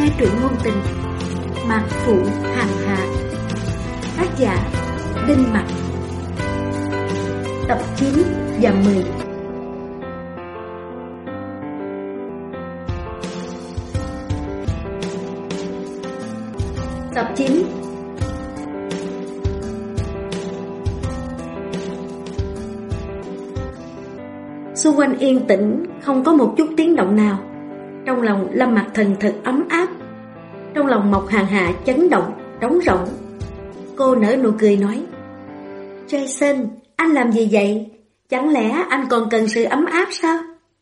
nghe truyện ngôn tình Mạc Phụ Hàng Hạ. Tác giả Đinh Mặc. Tập 9 và 10. Tập 9. Xung quanh yên tĩnh, không có một chút tiếng động nào. Trong lòng Lâm Mặc Thần thật ấm áp. Trong lòng Mộc Hàng Hạ chấn động, trống rỗng. Cô nở nụ cười nói: Jason, anh làm gì vậy? Chẳng lẽ anh còn cần sự ấm áp sao?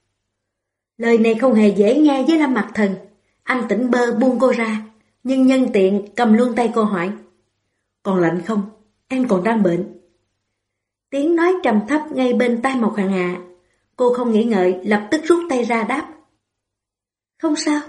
Lời này không hề dễ nghe với Lâm Mặc Thần. Anh tỉnh bơ buông cô ra, nhưng nhân tiện cầm luôn tay cô hỏi: Còn lạnh không? Em còn đang bệnh. Tiếng nói trầm thấp ngay bên tai Mộc Hàng Hạ. Cô không nghĩ ngợi, lập tức rút tay ra đáp: Không sao.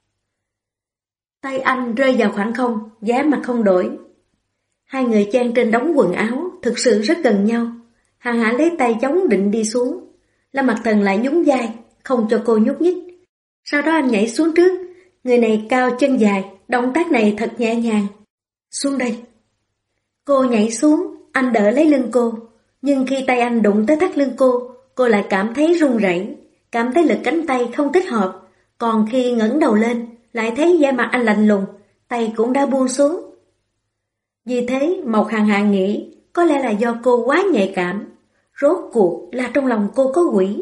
Tay anh rơi vào khoảng không, giá mặt không đổi. Hai người chen trên đống quần áo, thực sự rất gần nhau. Hàng Hạ lấy tay chống định đi xuống. Lâm Mặc Thần lại nhún vai, không cho cô nhúc nhích. Sau đó anh nhảy xuống trước. Người này cao chân dài, động tác này thật nhẹ nhàng. Xuống đây. Cô nhảy xuống, anh đỡ lấy lưng cô. Nhưng khi tay anh đụng tới thắt lưng cô lại cảm thấy run rẩy, cảm thấy lực cánh tay không thích hợp. Còn khi ngẩng đầu lên, lại thấy da mặt anh lạnh lùng, tay cũng đã buông xuống. Vì thế Mộc Hàng Hạ nghĩ có lẽ là do cô quá nhạy cảm. Rốt cuộc là trong lòng cô có quỷ.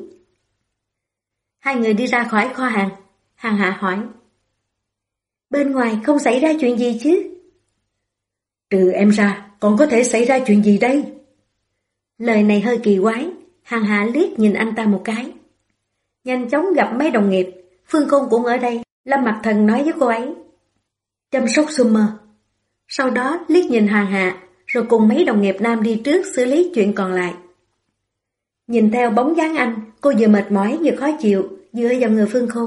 Hai người đi ra khỏi kho hàng. Hàng Hạ hỏi: Bên ngoài không xảy ra chuyện gì chứ? Trừ em ra, còn có thể xảy ra chuyện gì đây? Lời này hơi kỳ quái. Hàng Hạ liếc nhìn anh ta một cái. Nhanh chóng gặp mấy đồng nghiệp. Phương Khôn cũng ở đây. Lâm Mặc Thần nói với cô ấy: Chăm sóc Summer. Sau đó liếc nhìn Hàng Hạ, rồi cùng mấy đồng nghiệp nam đi trước xử lý chuyện còn lại. Nhìn theo bóng dáng anh, cô vừa mệt mỏi vừa khó chịu, dựa vào người Phương Khôn.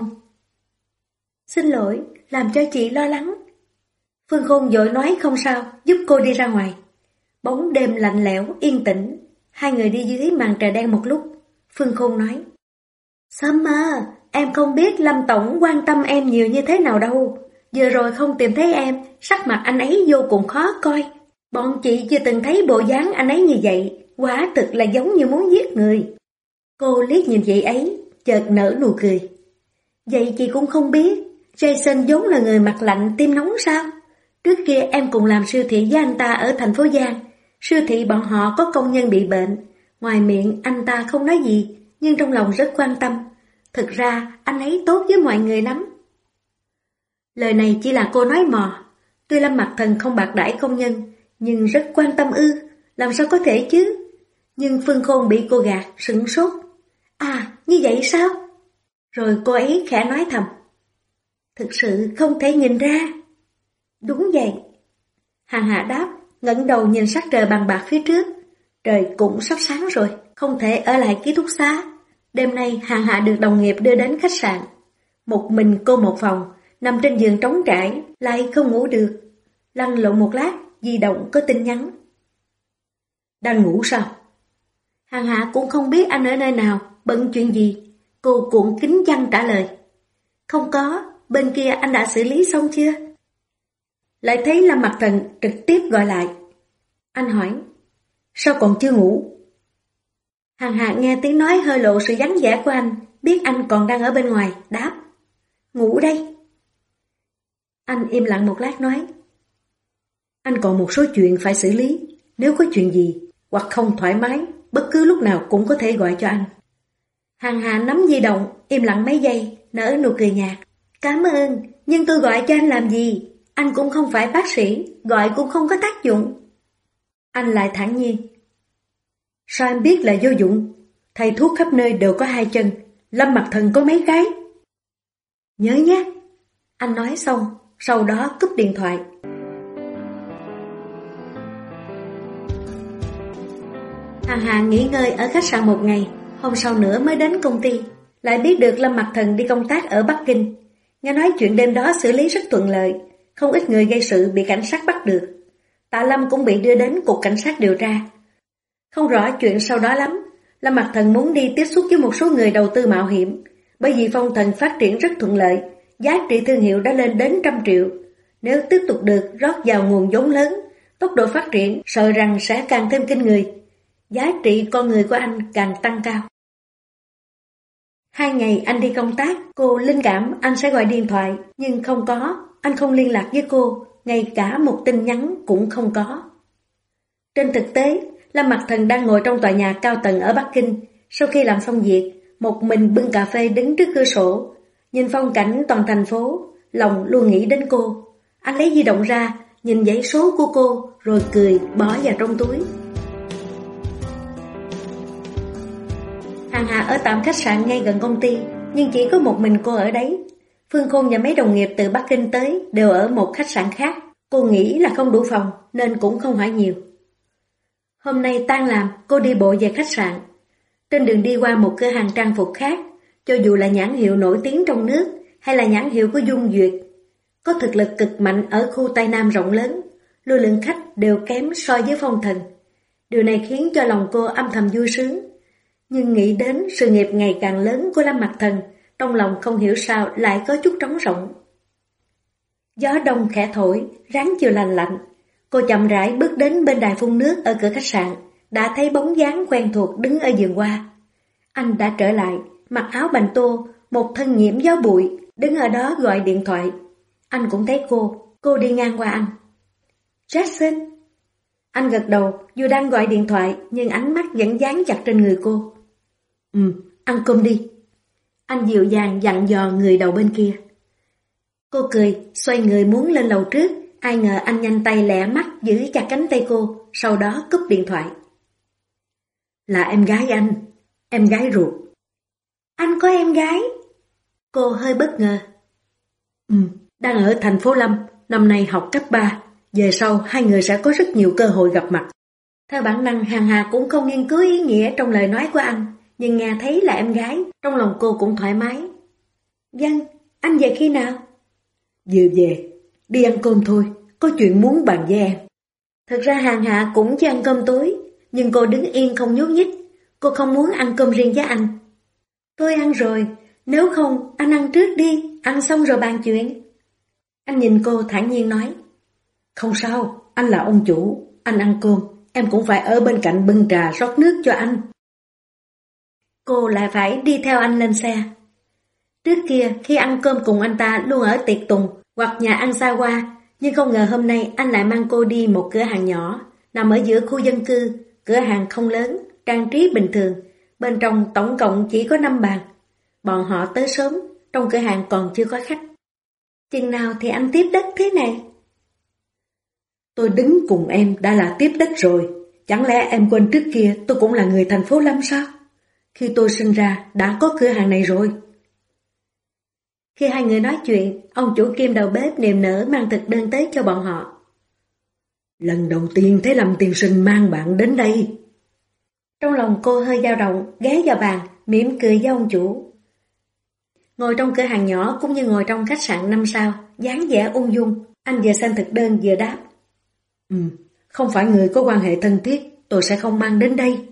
Xin lỗi, làm cho chị lo lắng. Phương Khôn vội nói không sao, giúp cô đi ra ngoài. Bóng đêm lạnh lẽo, yên tĩnh. Hai người đi dưới màn trời đen một lúc. Phương Khôn nói: Summer, em không biết Lâm Tổng quan tâm em nhiều như thế nào đâu. Vừa rồi không tìm thấy em, sắc mặt anh ấy vô cùng khó coi. Bọn chị chưa từng thấy bộ dáng anh ấy như vậy, quả thực là giống như muốn giết người. Cô liếc nhìn chị ấy, chợt nở nụ cười. Vậy chị cũng không biết, Jason vốn là người mặt lạnh tim nóng sao? Trước kia em cùng làm siêu thị với anh ta ở thành phố Giang. Siêu thị bọn họ có công nhân bị bệnh. Ngoài miệng anh ta không nói gì, nhưng trong lòng rất quan tâm. Thực ra anh ấy tốt với mọi người lắm. Lời này chỉ là cô nói mò. Tuy Lâm Mặc Thần không bạc đãi công nhân, nhưng rất quan tâm ư? Làm sao có thể chứ? Nhưng Phương Khôn bị cô gạt, sửng sốt. À, như vậy sao? Rồi cô ấy khẽ nói thầm: Thực sự không thể nhìn ra. Đúng vậy. Hàng Hạ đáp, ngẩng đầu nhìn sắc trời bằng bạc phía trước. Trời cũng sắp sáng rồi, không thể ở lại ký túc xá. Đêm nay Hàng Hạ được đồng nghiệp đưa đến khách sạn. Một mình cô một phòng, nằm trên giường trống trải, lại không ngủ được. Lăn lộn một lát, di động có tin nhắn. Đang ngủ sao? Hàng Hạ cũng không biết anh ở nơi nào, bận chuyện gì. Cô cuộn kín chăn trả lời: Không có, bên kia anh đã xử lý xong chưa? Lại thấy Lâm Mặc Thần trực tiếp gọi lại. Anh hỏi: Sao còn chưa ngủ? Hàng Hạ nghe tiếng nói hơi lộ sự vắng vẻ của anh, biết anh còn đang ở bên ngoài, đáp: Ngủ đây. Anh im lặng một lát nói: Anh còn một số chuyện phải xử lý. Nếu có chuyện gì hoặc không thoải mái, bất cứ lúc nào cũng có thể gọi cho anh. Hàng Hạ nắm di động, im lặng mấy giây, nở nụ cười nhạt. Cảm ơn, nhưng tôi gọi cho anh làm gì? Anh cũng không phải bác sĩ, gọi cũng không có tác dụng. Anh lại thản nhiên: Sao em biết là vô dụng? Thầy thuốc khắp nơi đều có hai chân, Lâm Mặc Thần có mấy cái. Nhớ nhé. Anh nói xong, sau đó cúp điện thoại. Hàng Hạ nghỉ ngơi ở khách sạn một ngày, hôm sau nữa mới đến công ty. Lại biết được Lâm Mặc Thần đi công tác ở Bắc Kinh. Nghe nói chuyện đêm đó xử lý rất thuận lợi, không ít người gây sự bị cảnh sát bắt được. Tạ Lâm cũng bị đưa đến cục cảnh sát điều tra. Không rõ chuyện sau đó lắm. Lâm Mặc Thần muốn đi tiếp xúc với một số người đầu tư mạo hiểm, bởi vì phong thần phát triển rất thuận lợi, giá trị thương hiệu đã lên đến 100 triệu. Nếu tiếp tục được rót vào nguồn vốn lớn, tốc độ phát triển sợ rằng sẽ càng thêm kinh người. Giá trị con người của anh càng tăng cao. 2 ngày anh đi công tác, cô linh cảm anh sẽ gọi điện thoại, nhưng không có, anh không liên lạc với cô, ngay cả một tin nhắn cũng không có. Trên thực tế, Lâm Mặc Thần đang ngồi trong tòa nhà cao tầng ở Bắc Kinh, sau khi làm xong việc, một mình bưng cà phê đứng trước cửa sổ, nhìn phong cảnh toàn thành phố, lòng luôn nghĩ đến cô. Anh lấy di động ra, nhìn dãy số của cô, rồi cười bỏ vào trong túi. Hàng Hà ở tạm khách sạn ngay gần công ty, nhưng chỉ có một mình cô ở đấy. Phương Khôn và mấy đồng nghiệp từ Bắc Kinh tới đều ở một khách sạn khác. Cô nghĩ là không đủ phòng nên cũng không hỏi nhiều. Hôm nay tan làm, cô đi bộ về khách sạn. Trên đường đi qua một cửa hàng trang phục khác, cho dù là nhãn hiệu nổi tiếng trong nước hay là nhãn hiệu của Dung Duyệt, có thực lực cực mạnh ở khu Tây Nam rộng lớn, lưu lượng khách đều kém so với Phong Thần. Điều này khiến cho lòng cô âm thầm vui sướng. Nhưng nghĩ đến sự nghiệp ngày càng lớn của Lâm Mặc Thần, trong lòng không hiểu sao lại có chút trống rỗng. Gió đông khẽ thổi, ráng chiều lành lạnh. Cô chậm rãi bước đến bên đài phun nước ở cửa khách sạn, đã thấy bóng dáng quen thuộc đứng ở vườn hoa. Anh đã trở lại, mặc áo bành tô, một thân nhiễm gió bụi, đứng ở đó gọi điện thoại. Anh cũng thấy cô đi ngang qua anh. Jackson! Anh gật đầu, dù đang gọi điện thoại, nhưng ánh mắt vẫn dán chặt trên người cô. Ăn cơm đi. Anh dịu dàng dặn dò người đầu bên kia. Cô cười, xoay người muốn lên lầu trước, ai ngờ anh nhanh tay lẹ mắt giữ chặt cánh tay cô, sau đó cúp điện thoại. Là em gái anh, em gái ruột. Anh có em gái? Cô hơi bất ngờ. Đang ở thành phố Lâm, năm nay học cấp 3, về sau hai người sẽ có rất nhiều cơ hội gặp mặt. Theo bản năng Hàng Hà cũng không nghiên cứu ý nghĩa trong lời nói của anh, nhưng nghe thấy là em gái, trong lòng cô cũng thoải mái. Vâng, anh về khi nào? Vừa về, đi ăn cơm thôi, có chuyện muốn bàn với em. Thực ra Hàng Hà cũng chỉ ăn cơm tối, nhưng cô đứng yên không nhúc nhích, cô không muốn ăn cơm riêng với anh. Tôi ăn rồi, nếu không anh ăn trước đi, ăn xong rồi bàn chuyện. Anh nhìn cô thản nhiên nói. Không sao, anh là ông chủ, anh ăn cơm, em cũng phải ở bên cạnh bưng trà rót nước cho anh. Cô lại phải đi theo anh lên xe. Trước kia khi ăn cơm cùng anh ta luôn ở tiệc tùng hoặc nhà ăn xa hoa, nhưng không ngờ hôm nay anh lại mang cô đi một cửa hàng nhỏ, nằm ở giữa khu dân cư, cửa hàng không lớn, trang trí bình thường, bên trong tổng cộng chỉ có 5 bàn. Bọn họ tới sớm, trong cửa hàng còn chưa có khách. Chừng nào thì anh tiếp đất thế này? Tôi đứng cùng em đã là tiếp đất rồi, chẳng lẽ em quên trước kia tôi cũng là người thành phố Lâm sao? Khi tôi sinh ra đã có cửa hàng này rồi. Khi hai người nói chuyện, ông chủ Kim đầu bếp niềm nở mang thực đơn tới cho bọn họ. Lần đầu tiên thấy Lâm tiên sinh mang bạn đến đây. Trong lòng cô hơi dao động, ghé vào bàn, mỉm cười với ông chủ. Ngồi trong cửa hàng nhỏ cũng như ngồi trong khách sạn 5 sao, dáng vẻ ung dung, anh vừa xem thực đơn vừa đáp. Không phải người có quan hệ thân thiết, tôi sẽ không mang đến đây.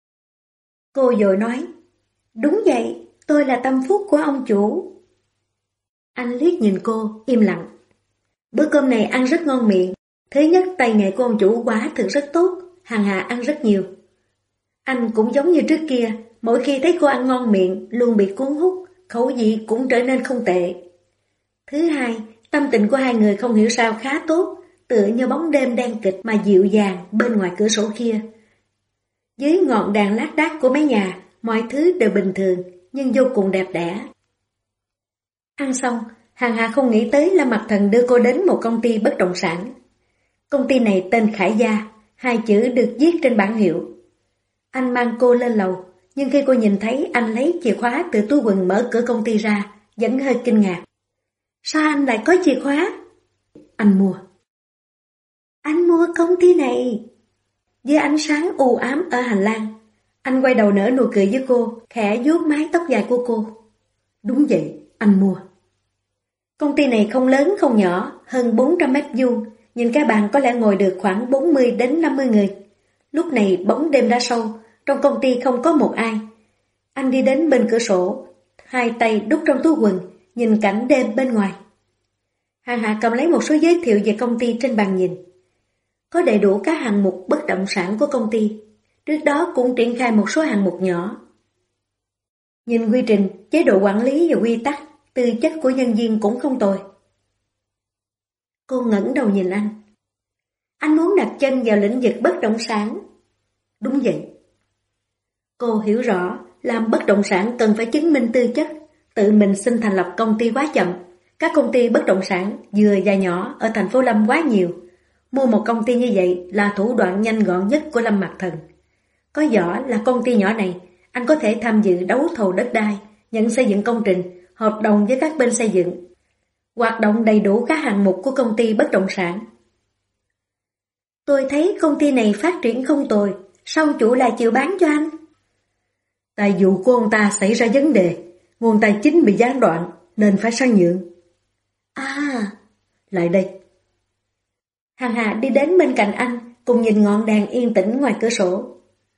Cô vội nói, đúng vậy, tôi là tâm phúc của ông chủ. Anh liếc nhìn cô, im lặng. Bữa cơm này ăn rất ngon miệng. Thứ nhất, tay nghề của ông chủ quả thực rất tốt, Hàng Hà ăn rất nhiều. Anh cũng giống như trước kia, mỗi khi thấy cô ăn ngon miệng, luôn bị cuốn hút, khẩu vị cũng trở nên không tệ. Thứ hai, tâm tình của hai người không hiểu sao khá tốt, tựa như bóng đêm đen kịch mà dịu dàng bên ngoài cửa sổ kia. Dưới ngọn đèn lác đác của mái nhà, mọi thứ đều bình thường, nhưng vô cùng đẹp đẽ. Ăn xong, Hàng Hà không nghĩ tới Lâm Mặc Thần đưa cô đến một công ty bất động sản. Công ty này tên Khải Gia, 2 chữ được viết trên bảng hiệu. Anh mang cô lên lầu, nhưng khi cô nhìn thấy anh lấy chìa khóa từ túi quần mở cửa công ty ra, vẫn hơi kinh ngạc. Sao anh lại có chìa khóa? Anh mua. Anh mua công ty này. Dưới ánh sáng u ám ở hành lang, anh quay đầu nở nụ cười với cô, khẽ vuốt mái tóc dài của cô. Đúng vậy, anh mua. Công ty này không lớn không nhỏ, hơn 400 mét vuông, nhìn cái bàn có lẽ ngồi được khoảng 40 đến 50 người. Lúc này bóng đêm đã sâu, trong công ty không có một ai. Anh đi đến bên cửa sổ, hai tay đút trong túi quần, nhìn cảnh đêm bên ngoài. Hàng Hạ cầm lấy một số giới thiệu về công ty trên bàn nhìn. Có đầy đủ các hạng mục bất động sản của công ty, trước đó cũng triển khai một số hạng mục nhỏ. Nhìn quy trình, chế độ quản lý và quy tắc, tư chất của nhân viên cũng không tồi. Cô ngẩng đầu nhìn anh. Anh muốn đặt chân vào lĩnh vực bất động sản. Đúng vậy. Cô hiểu rõ, làm bất động sản cần phải chứng minh tư chất, tự mình xin thành lập công ty quá chậm. Các công ty bất động sản vừa và nhỏ ở thành phố Lâm quá nhiều. Mua một công ty như vậy là thủ đoạn nhanh gọn nhất của Lâm Mặc Thần. Có vỏ là công ty nhỏ này, anh có thể tham dự đấu thầu đất đai, nhận xây dựng công trình, hợp đồng với các bên xây dựng. Hoạt động đầy đủ các hạng mục của công ty bất động sản. Tôi thấy công ty này phát triển không tồi, sao chủ lại chịu bán cho anh? Tài vụ của ông ta xảy ra vấn đề, nguồn tài chính bị gián đoạn nên phải sang nhượng. À, lại đây. Hàng Hà đi đến bên cạnh anh, cùng nhìn ngọn đèn yên tĩnh ngoài cửa sổ.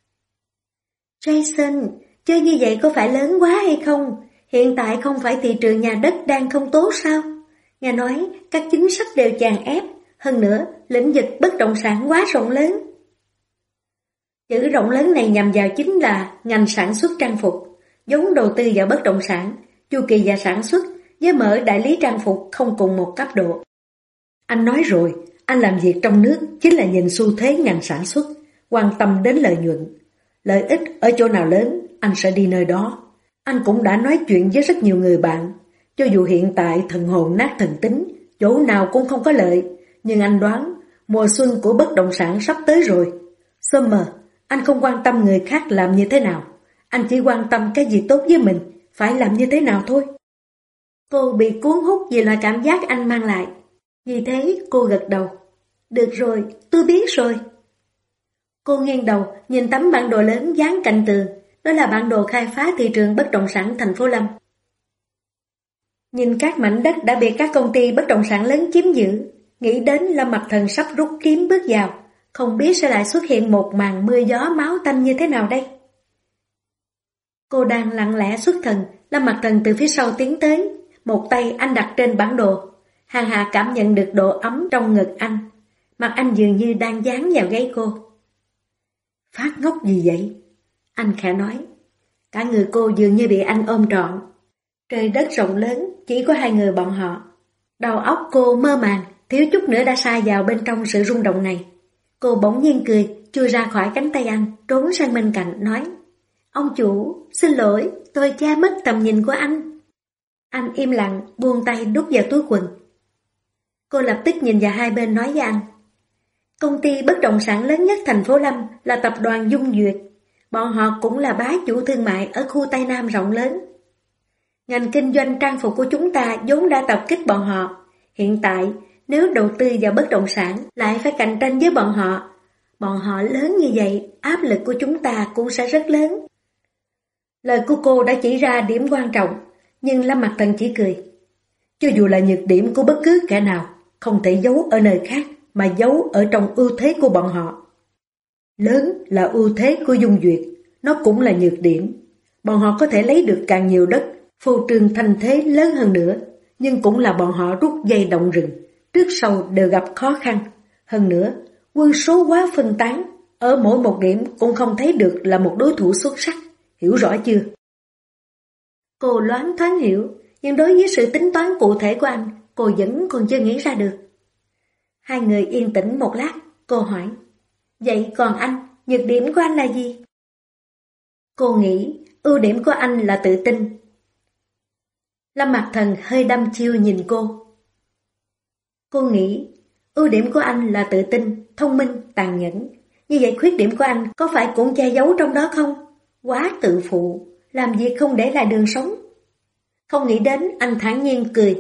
Jason, chơi như vậy có phải lớn quá hay không? Hiện tại không phải thị trường nhà đất đang không tốt sao? Nghe nói các chính sách đều chèn ép, hơn nữa lĩnh vực bất động sản quá rộng lớn. Chữ rộng lớn này nhằm vào chính là ngành sản xuất trang phục, vốn đầu tư vào bất động sản, chu kỳ và sản xuất với mở đại lý trang phục không cùng một cấp độ. Anh nói rồi, anh làm việc trong nước chính là nhìn xu thế ngành sản xuất, quan tâm đến lợi nhuận. Lợi ích ở chỗ nào lớn, anh sẽ đi nơi đó. Anh cũng đã nói chuyện với rất nhiều người bạn, cho dù hiện tại thần hồn nát thần tính, chỗ nào cũng không có lợi, nhưng anh đoán mùa xuân của bất động sản sắp tới rồi. Summer, anh không quan tâm người khác làm như thế nào, anh chỉ quan tâm cái gì tốt với mình, phải làm như thế nào thôi. Cô bị cuốn hút vì loại cảm giác anh mang lại, vì thế cô gật đầu. Được rồi, tôi biết rồi. Cô nghiêng đầu nhìn tấm bản đồ lớn dán cạnh tường, đó là bản đồ khai phá thị trường bất động sản thành phố Lâm. Nhìn các mảnh đất đã bị các công ty bất động sản lớn chiếm giữ, nghĩ đến Lâm Mặc Thần sắp rút kiếm bước vào, không biết sẽ lại xuất hiện một màn mưa gió máu tanh như thế nào đây. Cô đang lặng lẽ xuất thần, Lâm Mặc Thần từ phía sau tiến tới, một tay anh đặt trên bản đồ. Hàng Hà cảm nhận được độ ấm trong ngực anh, mặt anh dường như đang dán vào gáy cô. Phát ngốc gì vậy? Anh khẽ nói. Cả người cô dường như bị anh ôm trọn. Trời đất rộng lớn, chỉ có hai người bọn họ. Đầu óc cô mơ màng, thiếu chút nữa đã sa vào bên trong sự rung động này. Cô bỗng nhiên cười, chui ra khỏi cánh tay anh, trốn sang bên cạnh, nói: Ông chủ, xin lỗi, tôi che mất tầm nhìn của anh. Anh im lặng, buông tay đút vào túi quần. Cô lập tức nhìn vào hai bên nói với anh: Công ty bất động sản lớn nhất thành phố Lâm là tập đoàn Dung Duyệt. Bọn họ cũng là bá chủ thương mại ở khu Tây Nam rộng lớn. Ngành kinh doanh trang phục của chúng ta vốn đã tập kích bọn họ. Hiện tại, nếu đầu tư vào bất động sản lại phải cạnh tranh với bọn họ. Bọn họ lớn như vậy, áp lực của chúng ta cũng sẽ rất lớn. Lời của cô đã chỉ ra điểm quan trọng, nhưng Lâm Mặc Thần chỉ cười. Cho dù là nhược điểm của bất cứ kẻ nào, không thể giấu ở nơi khác, mà giấu ở trong ưu thế của bọn họ. Lớn là ưu thế của Dung Duyệt, nó cũng là nhược điểm. Bọn họ có thể lấy được càng nhiều đất, phô trương thanh thế lớn hơn nữa, nhưng cũng là bọn họ rút dây động rừng, trước sau đều gặp khó khăn. Hơn nữa, quân số quá phân tán, ở mỗi một điểm cũng không thấy được là một đối thủ xuất sắc, hiểu rõ chưa? Cô loáng thoáng hiểu, nhưng đối với sự tính toán cụ thể của anh, cô vẫn còn chưa nghĩ ra được. Hai người yên tĩnh một lát, cô hỏi: Vậy còn anh, nhược điểm của anh là gì? Cô nghĩ ưu điểm của anh là tự tin. Lâm Mặc Thần hơi đăm chiêu nhìn cô. Cô nghĩ ưu điểm của anh là tự tin, thông minh, tàn nhẫn. Như vậy khuyết điểm của anh có phải cũng che giấu trong đó không? Quá tự phụ, làm việc không để lại đường sống. Không nghĩ đến, anh thản nhiên cười.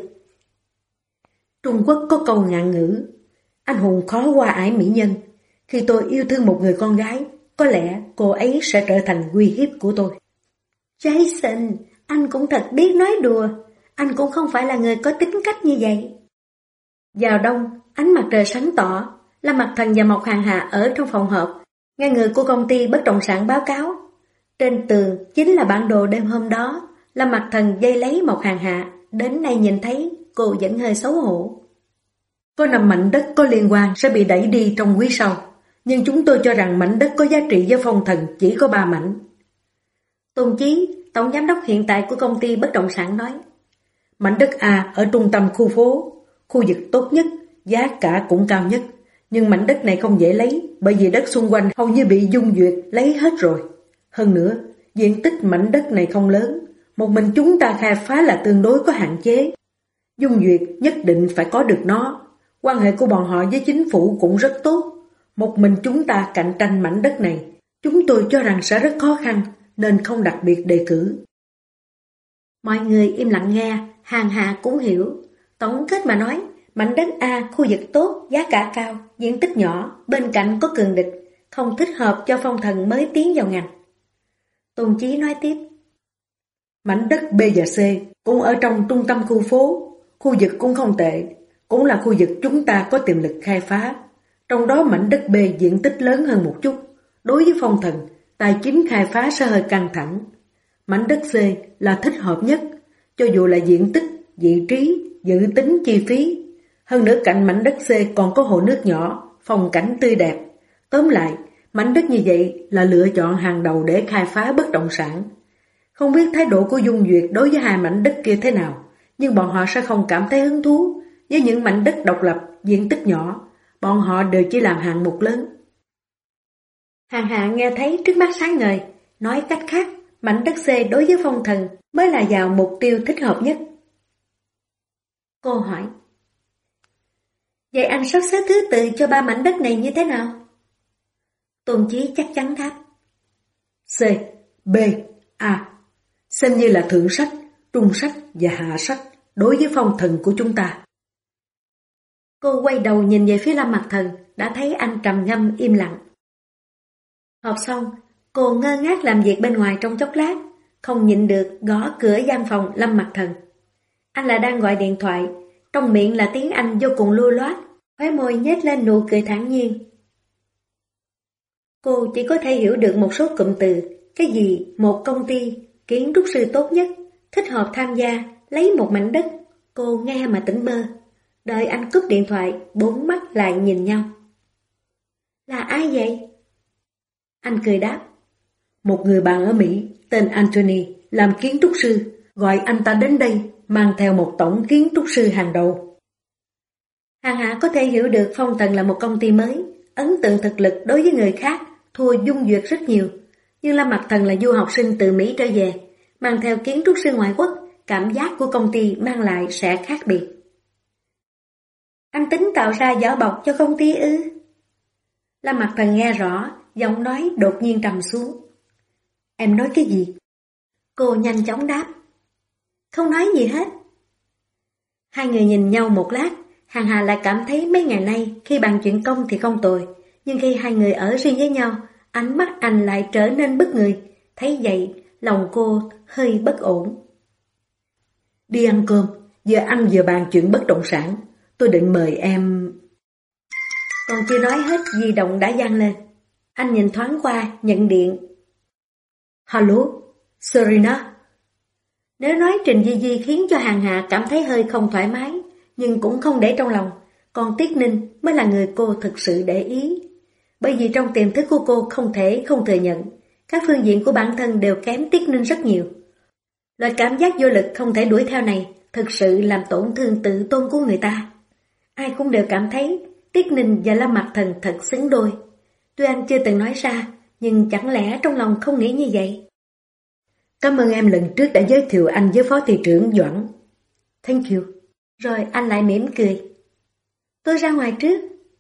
Trung Quốc có câu ngạn ngữ: anh hùng khó qua ải mỹ nhân. Khi tôi yêu thương một người con gái, có lẽ cô ấy sẽ trở thành uy hiếp của tôi. Jason, anh cũng thật biết nói đùa. Anh cũng không phải là người có tính cách như vậy. Vào đông, ánh mặt trời sáng tỏ. Lâm Mặc Thần và Mộc Hàng Hà ở trong phòng họp, nghe người của công ty bất động sản báo cáo. Trên tường chính là bản đồ đêm hôm đó. Lâm Mặc Thần dây lấy Mộc Hàng Hà, đến nay nhìn thấy cô vẫn hơi xấu hổ. Có 5 mảnh đất có liên quan sẽ bị đẩy đi trong quý sau, nhưng chúng tôi cho rằng mảnh đất có giá trị với phong thần chỉ có 3 mảnh. Tôn Chí, tổng giám đốc hiện tại của công ty bất động sản nói. Mảnh đất A ở trung tâm khu phố, khu vực tốt nhất, giá cả cũng cao nhất. Nhưng mảnh đất này không dễ lấy, bởi vì đất xung quanh hầu như bị Dung Duyệt lấy hết rồi. Hơn nữa, diện tích mảnh đất này không lớn, một mình chúng ta khai phá là tương đối có hạn chế. Dung Duyệt nhất định phải có được nó. Quan hệ của bọn họ với chính phủ cũng rất tốt. Một mình chúng ta cạnh tranh mảnh đất này, chúng tôi cho rằng sẽ rất khó khăn, nên không đặc biệt đề cử. Mọi người im lặng nghe, Hàng Hà cũng hiểu. Tổng kết mà nói, mảnh đất A khu vực tốt, giá cả cao, diện tích nhỏ, bên cạnh có cường địch, không thích hợp cho phong thần mới tiến vào ngành. Tôn Chí nói tiếp. Mảnh đất B và C cũng ở trong trung tâm khu phố, khu vực cũng không tệ, cũng là khu vực chúng ta có tiềm lực khai phá. Trong đó mảnh đất B diện tích lớn hơn một chút, đối với phong thần, tài chính khai phá sẽ hơi căng thẳng. Mảnh đất C là thích hợp nhất, cho dù là diện tích, vị trí, dự tính chi phí. Hơn nữa cạnh mảnh đất C còn có hồ nước nhỏ, phong cảnh tươi đẹp. Tóm lại, mảnh đất như vậy là lựa chọn hàng đầu để khai phá bất động sản. Không biết thái độ của Dung Duyệt đối với 2 mảnh đất kia thế nào, nhưng bọn họ sẽ không cảm thấy hứng thú với những mảnh đất độc lập, diện tích nhỏ. Bọn họ đều chỉ làm hạng mục lớn. Hàng Hạ nghe thấy trước mắt sáng ngời, nói cách khác, mảnh đất C đối với phong thần mới là vào mục tiêu thích hợp nhất. Cô hỏi, vậy anh sắp xếp thứ tự cho 3 mảnh đất này như thế nào? Tôn Chí chắc chắn đáp, C, B, A, xem như là thượng sách, trung sách và hạ sách đối với phong thần của chúng ta. Cô quay đầu nhìn về phía Lâm Mặc Thần, đã thấy anh trầm ngâm im lặng. Họp xong, cô ngơ ngác làm việc bên ngoài trong chốc lát, không nhịn được gõ cửa gian phòng Lâm Mặc Thần. Anh là đang gọi điện thoại, trong miệng là tiếng Anh vô cùng lưu loát, khóe môi nhếch lên nụ cười thản nhiên. Cô chỉ có thể hiểu được một số cụm từ, cái gì một công ty, kiến trúc sư tốt nhất, thích hợp tham gia, lấy một mảnh đất. Cô nghe mà tỉnh bơ. Đợi anh cúp điện thoại, 4 mắt lại nhìn nhau. Là ai vậy? Anh cười đáp. Một người bạn ở Mỹ, tên Anthony, làm kiến trúc sư, gọi anh ta đến đây, mang theo một tổng kiến trúc sư hàng đầu. Hàng Hạ có thể hiểu được Phong Thần là một công ty mới, ấn tượng thực lực đối với người khác, thua Dung Duyệt rất nhiều. Nhưng Lâm Mặc Thần là du học sinh từ Mỹ trở về, mang theo kiến trúc sư ngoại quốc, cảm giác của công ty mang lại sẽ khác biệt. Anh tính tạo ra vỏ bọc cho công ty ư? Lâm Mặc Thần nghe rõ, giọng nói đột nhiên trầm xuống. Em nói cái gì? Cô nhanh chóng đáp. Không nói gì hết. Hai người nhìn nhau một lát, Hàng Hà lại cảm thấy mấy ngày nay khi bàn chuyện công thì không tồi, nhưng khi hai người ở riêng với nhau, ánh mắt anh lại trở nên bức người. Thấy vậy, lòng cô hơi bất ổn. Đi ăn cơm, vừa ăn vừa bàn chuyện bất động sản. Tôi định mời em... Còn chưa nói hết, di động đã vang lên. Anh nhìn thoáng qua, nhận điện. Hello, Serena. Nếu nói Trình Di Di khiến cho Hàng Hạ cảm thấy hơi không thoải mái, nhưng cũng không để trong lòng, còn Tiết Ninh mới là người cô thực sự để ý. Bởi vì trong tiềm thức của cô không thể không thừa nhận, các phương diện của bản thân đều kém Tiết Ninh rất nhiều. Loại cảm giác vô lực không thể đuổi theo này thực sự làm tổn thương tự tôn của người ta. Ai cũng đều cảm thấy Tiết Ninh và Lâm Mặc Thần thật xứng đôi. Tuy anh chưa từng nói ra, nhưng chẳng lẽ trong lòng không nghĩ như vậy? Cảm ơn em lần trước đã giới thiệu anh với phó thị trưởng Doãn. Thank you. Rồi anh lại mỉm cười. Tôi ra ngoài trước.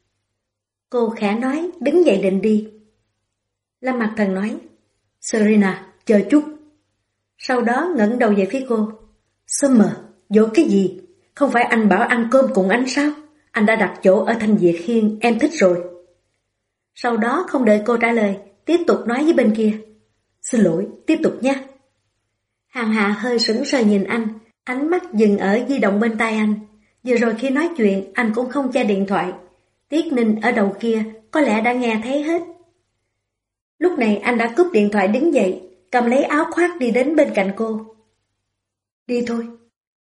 Cô khẽ nói, đứng dậy định đi. Lâm Mặc Thần nói, Serena, chờ chút. Sau đó ngẩng đầu về phía cô. Summer, dỗ cái gì? Không phải anh bảo ăn cơm cùng anh sao? Anh đã đặt chỗ ở Thanh Việt Hiên, em thích rồi. Sau đó không đợi cô trả lời, tiếp tục nói với bên kia. Xin lỗi, tiếp tục nha. Hàng Hạ hơi sững sờ nhìn anh, ánh mắt dừng ở di động bên tai anh. Vừa rồi khi nói chuyện, anh cũng không che điện thoại. Tiết Ninh ở đầu kia có lẽ đã nghe thấy hết. Lúc này anh đã cúp điện thoại đứng dậy, cầm lấy áo khoác đi đến bên cạnh cô. Đi thôi.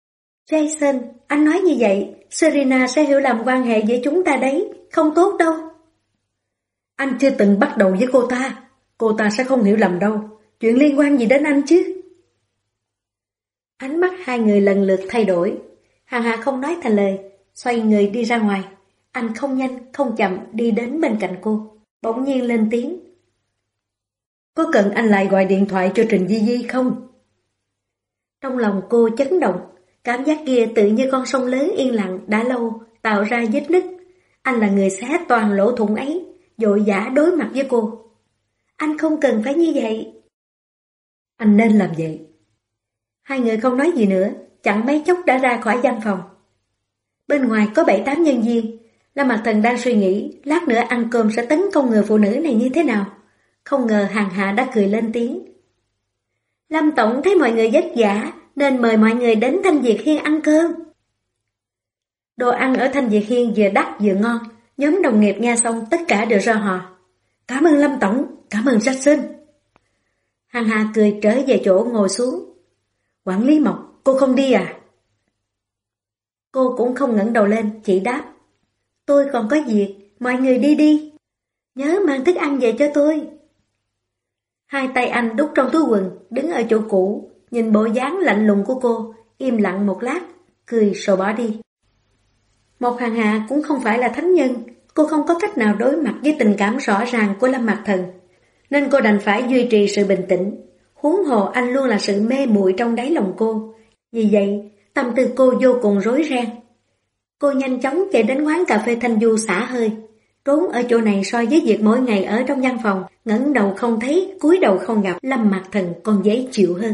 Jason, anh nói như vậy, Serena sẽ hiểu lầm quan hệ giữa chúng ta đấy, không tốt đâu. Anh chưa từng bắt đầu với cô ta sẽ không hiểu lầm đâu, chuyện liên quan gì đến anh chứ? Ánh mắt hai người lần lượt thay đổi, Hằng Hà không nói thành lời, xoay người đi ra ngoài. Anh không nhanh, không chậm đi đến bên cạnh cô, bỗng nhiên lên tiếng. Có cần anh lại gọi điện thoại cho Trình Di Di không? Trong lòng cô chấn động, cảm giác kia tự như con sông lớn yên lặng đã lâu tạo ra vết nứt. Anh là người xé toàn lỗ thủng ấy, vội vã đối mặt với cô. Anh không cần phải như vậy. Anh nên làm vậy. Hai người không nói gì nữa, chẳng mấy chốc đã ra khỏi văn phòng. Bên ngoài có 7-8 nhân viên, Lâm Mặc Thần đang suy nghĩ lát nữa ăn cơm sẽ tấn công người phụ nữ này như thế nào. Không ngờ Hằng Hà đã cười lên tiếng. Lâm Tổng thấy mọi người vất vả nên mời mọi người đến Thanh Việt Hiên ăn cơm. Đồ ăn ở Thanh Việt Hiên vừa đắt vừa ngon, nhóm đồng nghiệp nghe xong tất cả đều reo hò. Cảm ơn Lâm Tổng, cảm ơn Jackson. Hằng Hà cười trở về chỗ ngồi xuống. Quản lý Mộc, cô không đi à? Cô cũng không ngẩng đầu lên, chỉ đáp. Tôi còn có việc, mọi người đi đi. Nhớ mang thức ăn về cho tôi. Hai tay anh đút trong túi quần, đứng ở chỗ cũ, nhìn bộ dáng lạnh lùng của cô, im lặng một lát, cười rồi bỏ đi. Một Hằng Hà cũng không phải là thánh nhân, cô không có cách nào đối mặt với tình cảm rõ ràng của Lâm Mặc Thần, nên cô đành phải duy trì sự bình tĩnh. Huống hồ anh luôn là sự mê muội trong đáy lòng cô, vì vậy tâm tư cô vô cùng rối ren. Cô nhanh chóng chạy đến quán cà phê Thanh Du xả hơi. Trốn ở chỗ này so với việc mỗi ngày ở trong văn phòng, ngẩng đầu không thấy, cúi đầu không gặp, Lâm Mặc Thần còn dễ chịu hơn.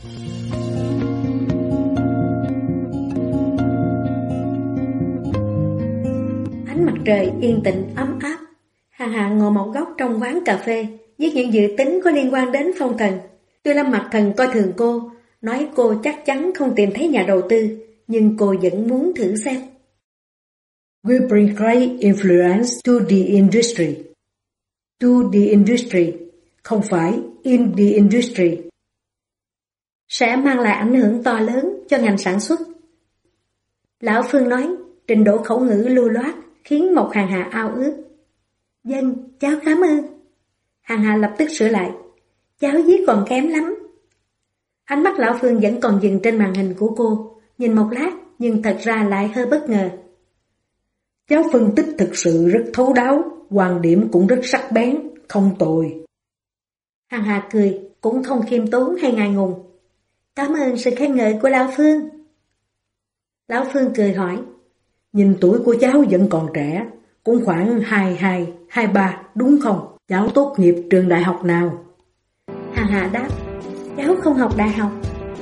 Ánh mặt trời yên tĩnh ấm áp. Hằng Hà ngồi một góc trong quán cà phê, với những dự tính có liên quan đến phong thần. Tuy Lâm Mặc Thần coi thường cô, nói cô chắc chắn không tìm thấy nhà đầu tư, nhưng cô vẫn muốn thử xem. We bring great influence to the industry. To the industry, không phải in the industry. Sẽ mang lại ảnh hưởng to lớn cho ngành sản xuất. Lão Phương nói, trình độ khẩu ngữ lưu loát, khiến một Hằng Hà ao ước. Dân, cháu cảm ơn. Hằng Hà lập tức sửa lại. Cháu viết còn kém lắm. Ánh mắt Lão Phương vẫn còn dừng trên màn hình của cô, nhìn một lát nhưng thật ra lại hơi bất ngờ. Cháu phân tích thực sự rất thấu đáo, quan điểm cũng rất sắc bén, không tồi. Hằng Hà cười, cũng không khiêm tốn hay ngại ngùng. Cảm ơn sự khen ngợi của Lão Phương. Lão Phương cười hỏi. Nhìn tuổi của cháu vẫn còn trẻ, cũng khoảng 22, 23, đúng không? Cháu tốt nghiệp trường đại học nào? Hằng Hà đáp, cháu không học đại học.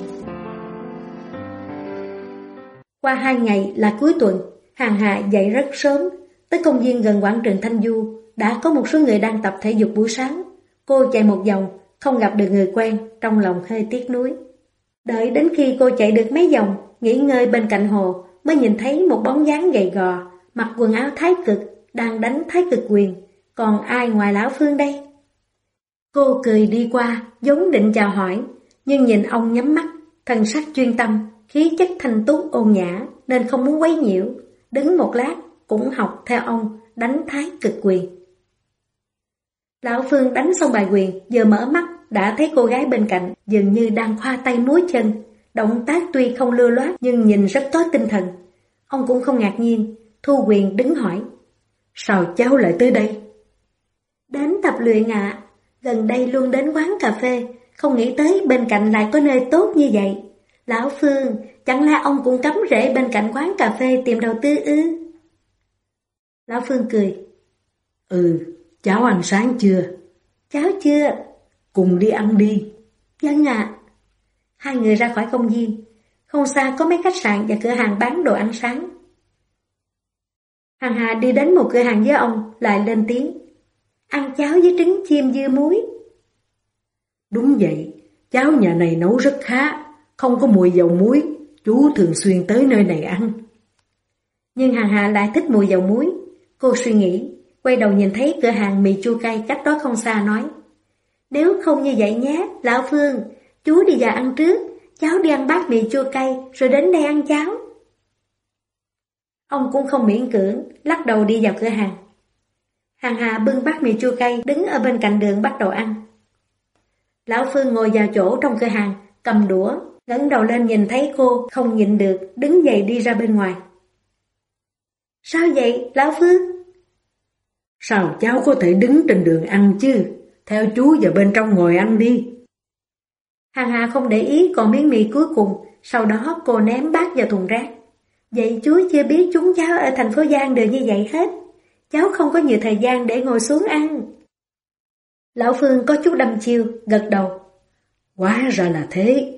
Qua 2 ngày là cuối tuần, Hằng Hà dậy rất sớm, tới công viên gần quảng trường Thanh Du, đã có một số người đang tập thể dục buổi sáng. Cô chạy một vòng, không gặp được người quen, trong lòng hơi tiếc nuối. Đợi đến khi cô chạy được mấy vòng, nghỉ ngơi bên cạnh hồ, mới nhìn thấy một bóng dáng gầy gò, mặc quần áo thái cực, đang đánh thái cực quyền. Còn ai ngoài Lão Phương đây? Cô cười đi qua, vốn định chào hỏi, nhưng nhìn ông nhắm mắt, thần sắc chuyên tâm, khí chất thanh tú ôn nhã, nên không muốn quấy nhiễu. Đứng một lát, cũng học theo ông, đánh thái cực quyền. Lão Phương đánh xong bài quyền, vừa mở mắt, đã thấy cô gái bên cạnh, dường như đang khoa tay múa chân. Động tác tuy không lưu loát, nhưng nhìn rất có tinh thần. Ông cũng không ngạc nhiên, thu quyền đứng hỏi. Sao cháu lại tới đây? Đến tập luyện ạ. Gần đây luôn đến quán cà phê, không nghĩ tới bên cạnh lại có nơi tốt như vậy. Lão Phương, chẳng lẽ ông cũng cắm rễ bên cạnh quán cà phê tìm đầu tư ư? Lão Phương cười. Cháu ăn sáng chưa? Cháu chưa. Cùng đi ăn đi. Vâng ạ. Hai người ra khỏi công viên. Không xa có mấy khách sạn và cửa hàng bán đồ ăn sáng. Hằng Hà đi đến một cửa hàng với ông, lại lên tiếng. Ăn cháo với trứng chiên dưa muối. Đúng vậy, cháo nhà này nấu rất khá, không có mùi dầu muối, chú thường xuyên tới nơi này ăn. Nhưng Hằng Hà lại thích mùi dầu muối. Cô suy nghĩ, quay đầu nhìn thấy cửa hàng mì chua cay cách đó không xa nói. Nếu không như vậy nhé, Lão Phương, chú đi vào ăn trước, cháu đi ăn bát mì chua cay rồi đến đây ăn cháo. Ông cũng không miễn cưỡng, lắc đầu đi vào cửa hàng. Hằng Hà bưng bát mì chua cay đứng ở bên cạnh đường bắt đầu ăn. Lão Phương ngồi vào chỗ trong cửa hàng, cầm đũa, ngẩng đầu lên nhìn thấy cô, không nhịn được, đứng dậy đi ra bên ngoài. Sao vậy, Lão Phương? Sao cháu có thể đứng trên đường ăn chứ? Theo chú vào bên trong ngồi ăn đi. Hằng Hà không để ý còn miếng mì cuối cùng, sau đó cô ném bát vào thùng rác. Vậy chú chưa biết chúng cháu ở thành phố Giang đều như vậy hết. Cháu không có nhiều thời gian để ngồi xuống ăn. Lão Phương có chút đăm chiêu, gật đầu. Hóa ra là thế.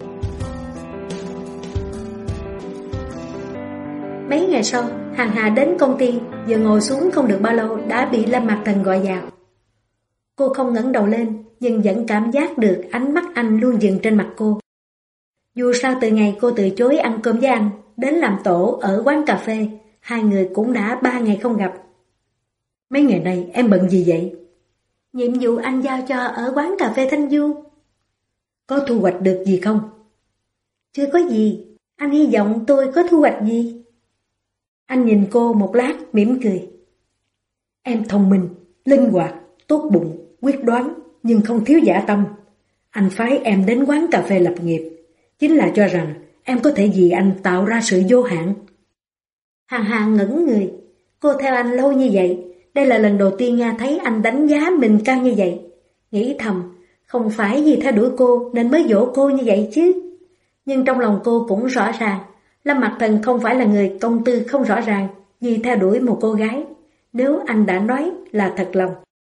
Mấy ngày sau, Hằng Hà đến công ty, vừa ngồi xuống không được bao lâu đã bị Lâm Mạc Thần gọi vào. Cô không ngẩng đầu lên, nhưng vẫn cảm giác được ánh mắt anh luôn dừng trên mặt cô. Dù sao từ ngày cô từ chối ăn cơm với anh, đến làm tổ ở quán cà phê, hai người cũng đã 3 ngày không gặp. Mấy ngày này em bận gì vậy? Nhiệm vụ anh giao cho ở quán cà phê Thanh Du. Có thu hoạch được gì không? Chưa có gì, anh hy vọng tôi có thu hoạch gì? Anh nhìn cô một lát, mỉm cười. Em thông minh, linh hoạt, tốt bụng, quyết đoán, nhưng không thiếu dã tâm. Anh phái em đến quán cà phê lập nghiệp, chính là cho rằng em có thể vì anh tạo ra sự vô hạn. Hằng Hà ngẩn người, cô theo anh lâu như vậy, đây là lần đầu tiên nghe thấy anh đánh giá mình cao như vậy. Nghĩ thầm, không phải vì theo đuổi cô nên mới dỗ cô như vậy chứ. Nhưng trong lòng cô cũng rõ ràng, Lâm Mạc Thần không phải là người công tư không rõ ràng vì theo đuổi một cô gái, nếu anh đã nói là thật lòng.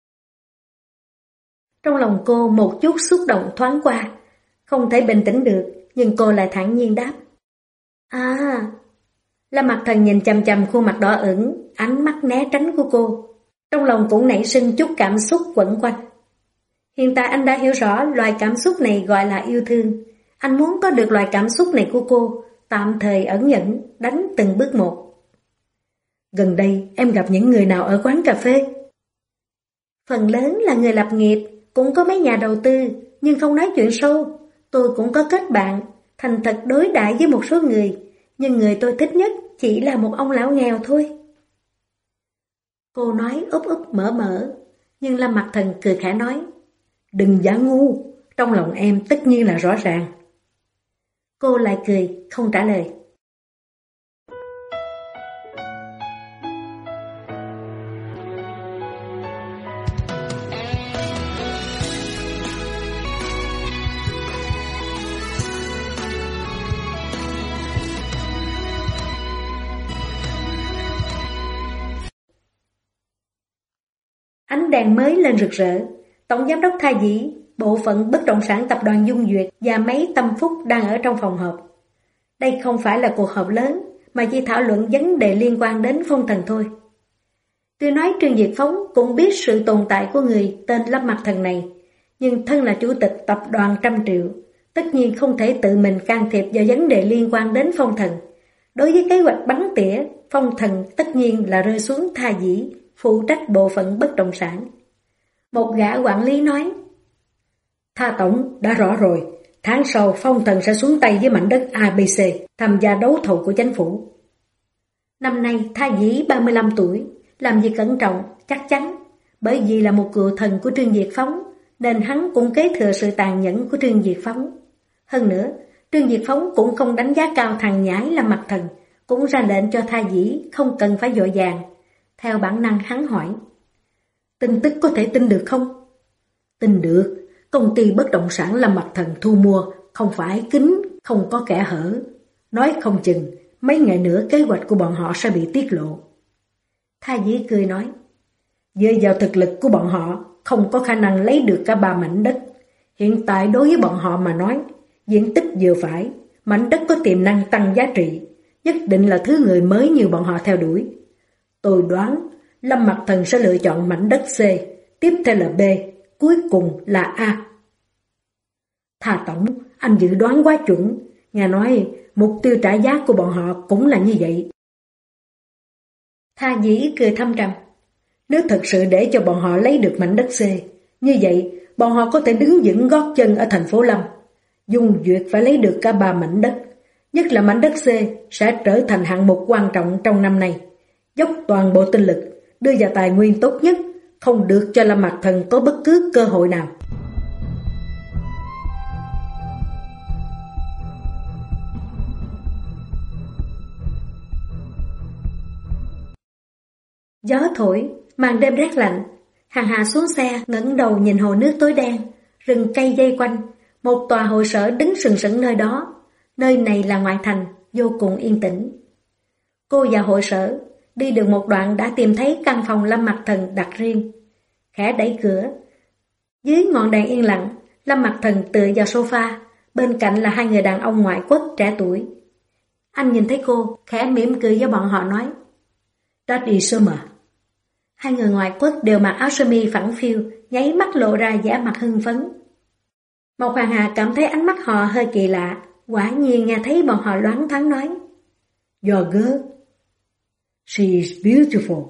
Trong lòng cô một chút xúc động thoáng qua, không thể bình tĩnh được, nhưng cô lại thản nhiên đáp. À, Lâm Mạc Thần nhìn chằm chằm khuôn mặt đỏ ửng, ánh mắt né tránh của cô. Trong lòng cũng nảy sinh chút cảm xúc quẩn quanh. Hiện tại anh đã hiểu rõ loài cảm xúc này gọi là yêu thương. Anh muốn có được loài cảm xúc này của cô, tạm thời ẩn nhẫn, đánh từng bước một. Gần đây em gặp những người nào ở quán cà phê? Phần lớn là người lập nghiệp, cũng có mấy nhà đầu tư, nhưng không nói chuyện sâu. Tôi cũng có kết bạn, thành thật đối đãi với một số người, nhưng người tôi thích nhất chỉ là một ông lão nghèo thôi. Cô nói úp úp mở mở, nhưng Lâm Mạc Thần cười khẽ nói. Đừng giả ngu, trong lòng em tất nhiên là rõ ràng. Cô lại cười, không trả lời. Ánh đèn mới lên rực rỡ, Tổng Giám đốc Tha Dĩ, bộ phận bất động sản tập đoàn Dung Duyệt và mấy tâm phúc đang ở trong phòng họp. Đây không phải là cuộc họp lớn, mà chỉ thảo luận vấn đề liên quan đến Phong Thần thôi. Tuy nói Trương Diệt Phóng cũng biết sự tồn tại của người tên Lâm Mạc Thần này, nhưng thân là chủ tịch tập đoàn 100 triệu, tất nhiên không thể tự mình can thiệp vào vấn đề liên quan đến Phong Thần. Đối với kế hoạch bắn tỉa, Phong Thần tất nhiên là rơi xuống Tha Dĩ, phụ trách bộ phận bất động sản. Một gã quản lý nói, Tha Tổng đã rõ rồi, tháng sau Phong Thần sẽ xuống tay với mảnh đất ABC, tham gia đấu thầu của chính phủ. Năm nay Tha Dĩ 35 tuổi, làm việc cẩn trọng, chắc chắn, bởi vì là một cựu thần của Trương Diệt Phóng, nên hắn cũng kế thừa sự tàn nhẫn của Trương Diệt Phóng. Hơn nữa, Trương Diệt Phóng cũng không đánh giá cao thằng nhãi Lâm Mạc Thần, cũng ra lệnh cho Tha Dĩ không cần phải vội vàng. Theo bản năng hắn hỏi, tin tức có thể tin được không? Tin được, công ty bất động sản Lâm Mạc Thần thu mua không phải kín, không có kẽ hở. Nói không chừng, mấy ngày nữa kế hoạch của bọn họ sẽ bị tiết lộ. Tha Dĩ cười nói, dựa vào thực lực của bọn họ, không có khả năng lấy được cả 3 mảnh đất. Hiện tại đối với bọn họ mà nói, diện tích vừa phải, mảnh đất có tiềm năng tăng giá trị, nhất định là thứ người mới như bọn họ theo đuổi. Tôi đoán Lâm Mạc Thần sẽ lựa chọn mảnh đất C, tiếp theo là B, cuối cùng là A. Tha Tổng, anh dự đoán quá chuẩn, nghe nói mục tiêu trả giá của bọn họ cũng là như vậy. Tha Dĩ cười thâm trầm, nếu thật sự để cho bọn họ lấy được mảnh đất C, như vậy bọn họ có thể đứng vững gót chân ở thành phố Lâm. Dung Duyệt phải lấy được cả 3 mảnh đất, Nhất là mảnh đất C sẽ trở thành hạng mục quan trọng trong năm nay. Dốc toàn bộ tinh lực, đưa vào tài nguyên tốt nhất, không được cho Lâm Mặc Thần có bất cứ cơ hội nào. Gió thổi, màn đêm rét lạnh. Hàng Hà xuống xe, ngẩng đầu nhìn hồ nước tối đen, rừng cây dây quanh, một tòa hội sở đứng sừng sững nơi đó. Nơi này là ngoại thành, vô cùng yên tĩnh. Cô vào hội sở, đi được một đoạn đã tìm thấy căn phòng Lâm Mặc Thần đặt riêng. Khẽ đẩy cửa. Dưới ngọn đèn yên lặng, Lâm Mặc Thần tựa vào sofa, bên cạnh là hai người đàn ông ngoại quốc trẻ tuổi. Anh nhìn thấy cô, khẽ mỉm cười với bọn họ nói: That is summer. Hai người ngoại quốc đều mặc áo sơ mi phẳng phiu, nháy mắt lộ ra vẻ mặt hưng phấn. Mộc Hoàng Hà cảm thấy ánh mắt họ hơi kỳ lạ, quả nhiên nghe thấy bọn họ loáng thoáng nói: Your girl, she is beautiful.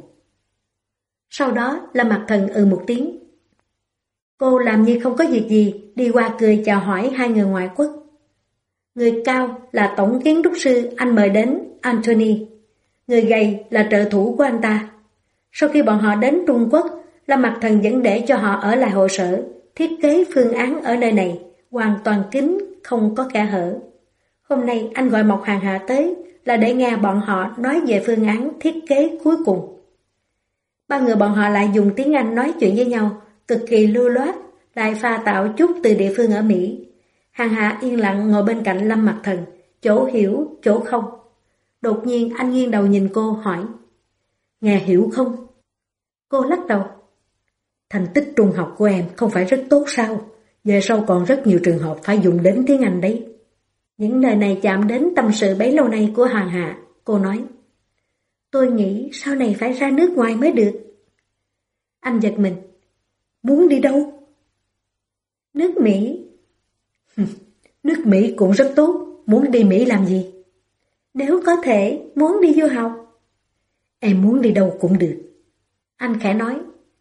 Sau đó Lâm Mặc Thần một tiếng. Cô làm như không có việc gì, đi qua cười chào hỏi hai người ngoại quốc. Người cao là tổng kiến trúc sư anh mời đến, Anthony. Người gầy là trợ thủ của anh ta. Sau khi bọn họ đến Trung Quốc, Lâm Mặc Thần vẫn để cho họ ở lại hội sở, thiết kế phương án ở nơi này, hoàn toàn kín, không có kẽ hở. Hôm nay anh gọi Mộc Hoàng Hà tới là để nghe bọn họ nói về phương án thiết kế cuối cùng. Ba người bọn họ lại dùng tiếng Anh nói chuyện với nhau, cực kỳ lưu loát, lại pha tạo chút từ địa phương ở Mỹ. Hàng Hà yên lặng ngồi bên cạnh Lâm Mặc Thần, chỗ hiểu, chỗ không. Đột nhiên anh nghiêng đầu nhìn cô hỏi: Nghe hiểu không? Cô lắc đầu. Thành tích trung học của em không phải rất tốt sao? Về sau còn rất nhiều trường hợp phải dùng đến tiếng Anh đấy. Những lời này chạm đến tâm sự bấy lâu nay của Hàng Hà. Cô nói: Tôi nghĩ sau này phải ra nước ngoài mới được. Anh giật mình. Muốn đi đâu? Nước Mỹ. Nước Mỹ cũng rất tốt. Muốn đi Mỹ làm gì? Nếu có thể, muốn đi du học. Em muốn đi đâu cũng được. Anh khẽ nói.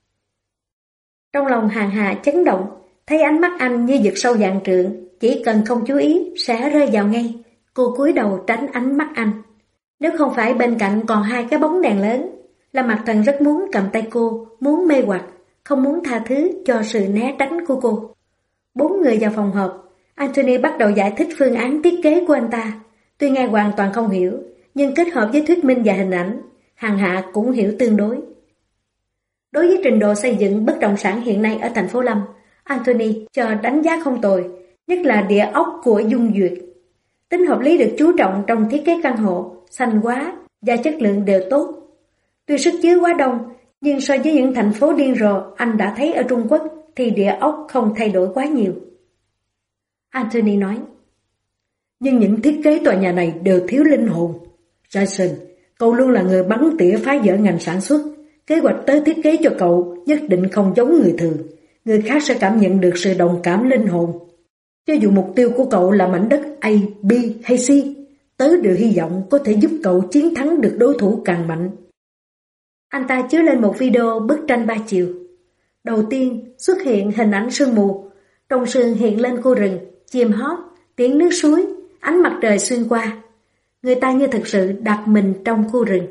Trong lòng Hàng Hà chấn động, thấy ánh mắt anh như vực sâu vạn trượng, chỉ cần không chú ý sẽ rơi vào ngay. Cô cúi đầu tránh ánh mắt anh. Nếu không phải bên cạnh còn hai cái bóng đèn lớn, Lâm Mặc Thần rất muốn cầm tay cô, muốn mê hoặc, không muốn tha thứ cho sự né tránh của cô. Bốn người vào phòng họp, Anthony bắt đầu giải thích phương án thiết kế của anh ta. Tuy nghe hoàn toàn không hiểu, nhưng kết hợp với thuyết minh và hình ảnh, Hàng Hạ cũng hiểu tương đối. Đối với trình độ xây dựng bất động sản hiện nay ở thành phố Lâm, Anthony cho đánh giá không tồi, nhất là địa ốc của Dung Duyệt. Tính hợp lý được chú trọng trong thiết kế căn hộ, xanh hóa và chất lượng đều tốt. Tuy sức chứa quá đông, nhưng so với những thành phố điên rồ anh đã thấy ở Trung Quốc thì địa ốc không thay đổi quá nhiều. Anthony nói. Nhưng những thiết kế tòa nhà này đều thiếu linh hồn. Jason, cậu luôn là người bắn tỉa phá vỡ ngành sản xuất. Kế hoạch tới thiết kế cho cậu nhất định không giống người thường. Người khác sẽ cảm nhận được sự đồng cảm linh hồn. Cho dù mục tiêu của cậu là mảnh đất A, B hay C, tớ đều hy vọng có thể giúp cậu chiến thắng được đối thủ càng mạnh. Anh ta chiếu lên một video bức tranh 3 chiều. Đầu tiên xuất hiện hình ảnh sương mù. Trong sương hiện lên khu rừng, chim hót, tiếng nước suối, ánh mặt trời xuyên qua. Người ta như thực sự đặt mình trong khu rừng.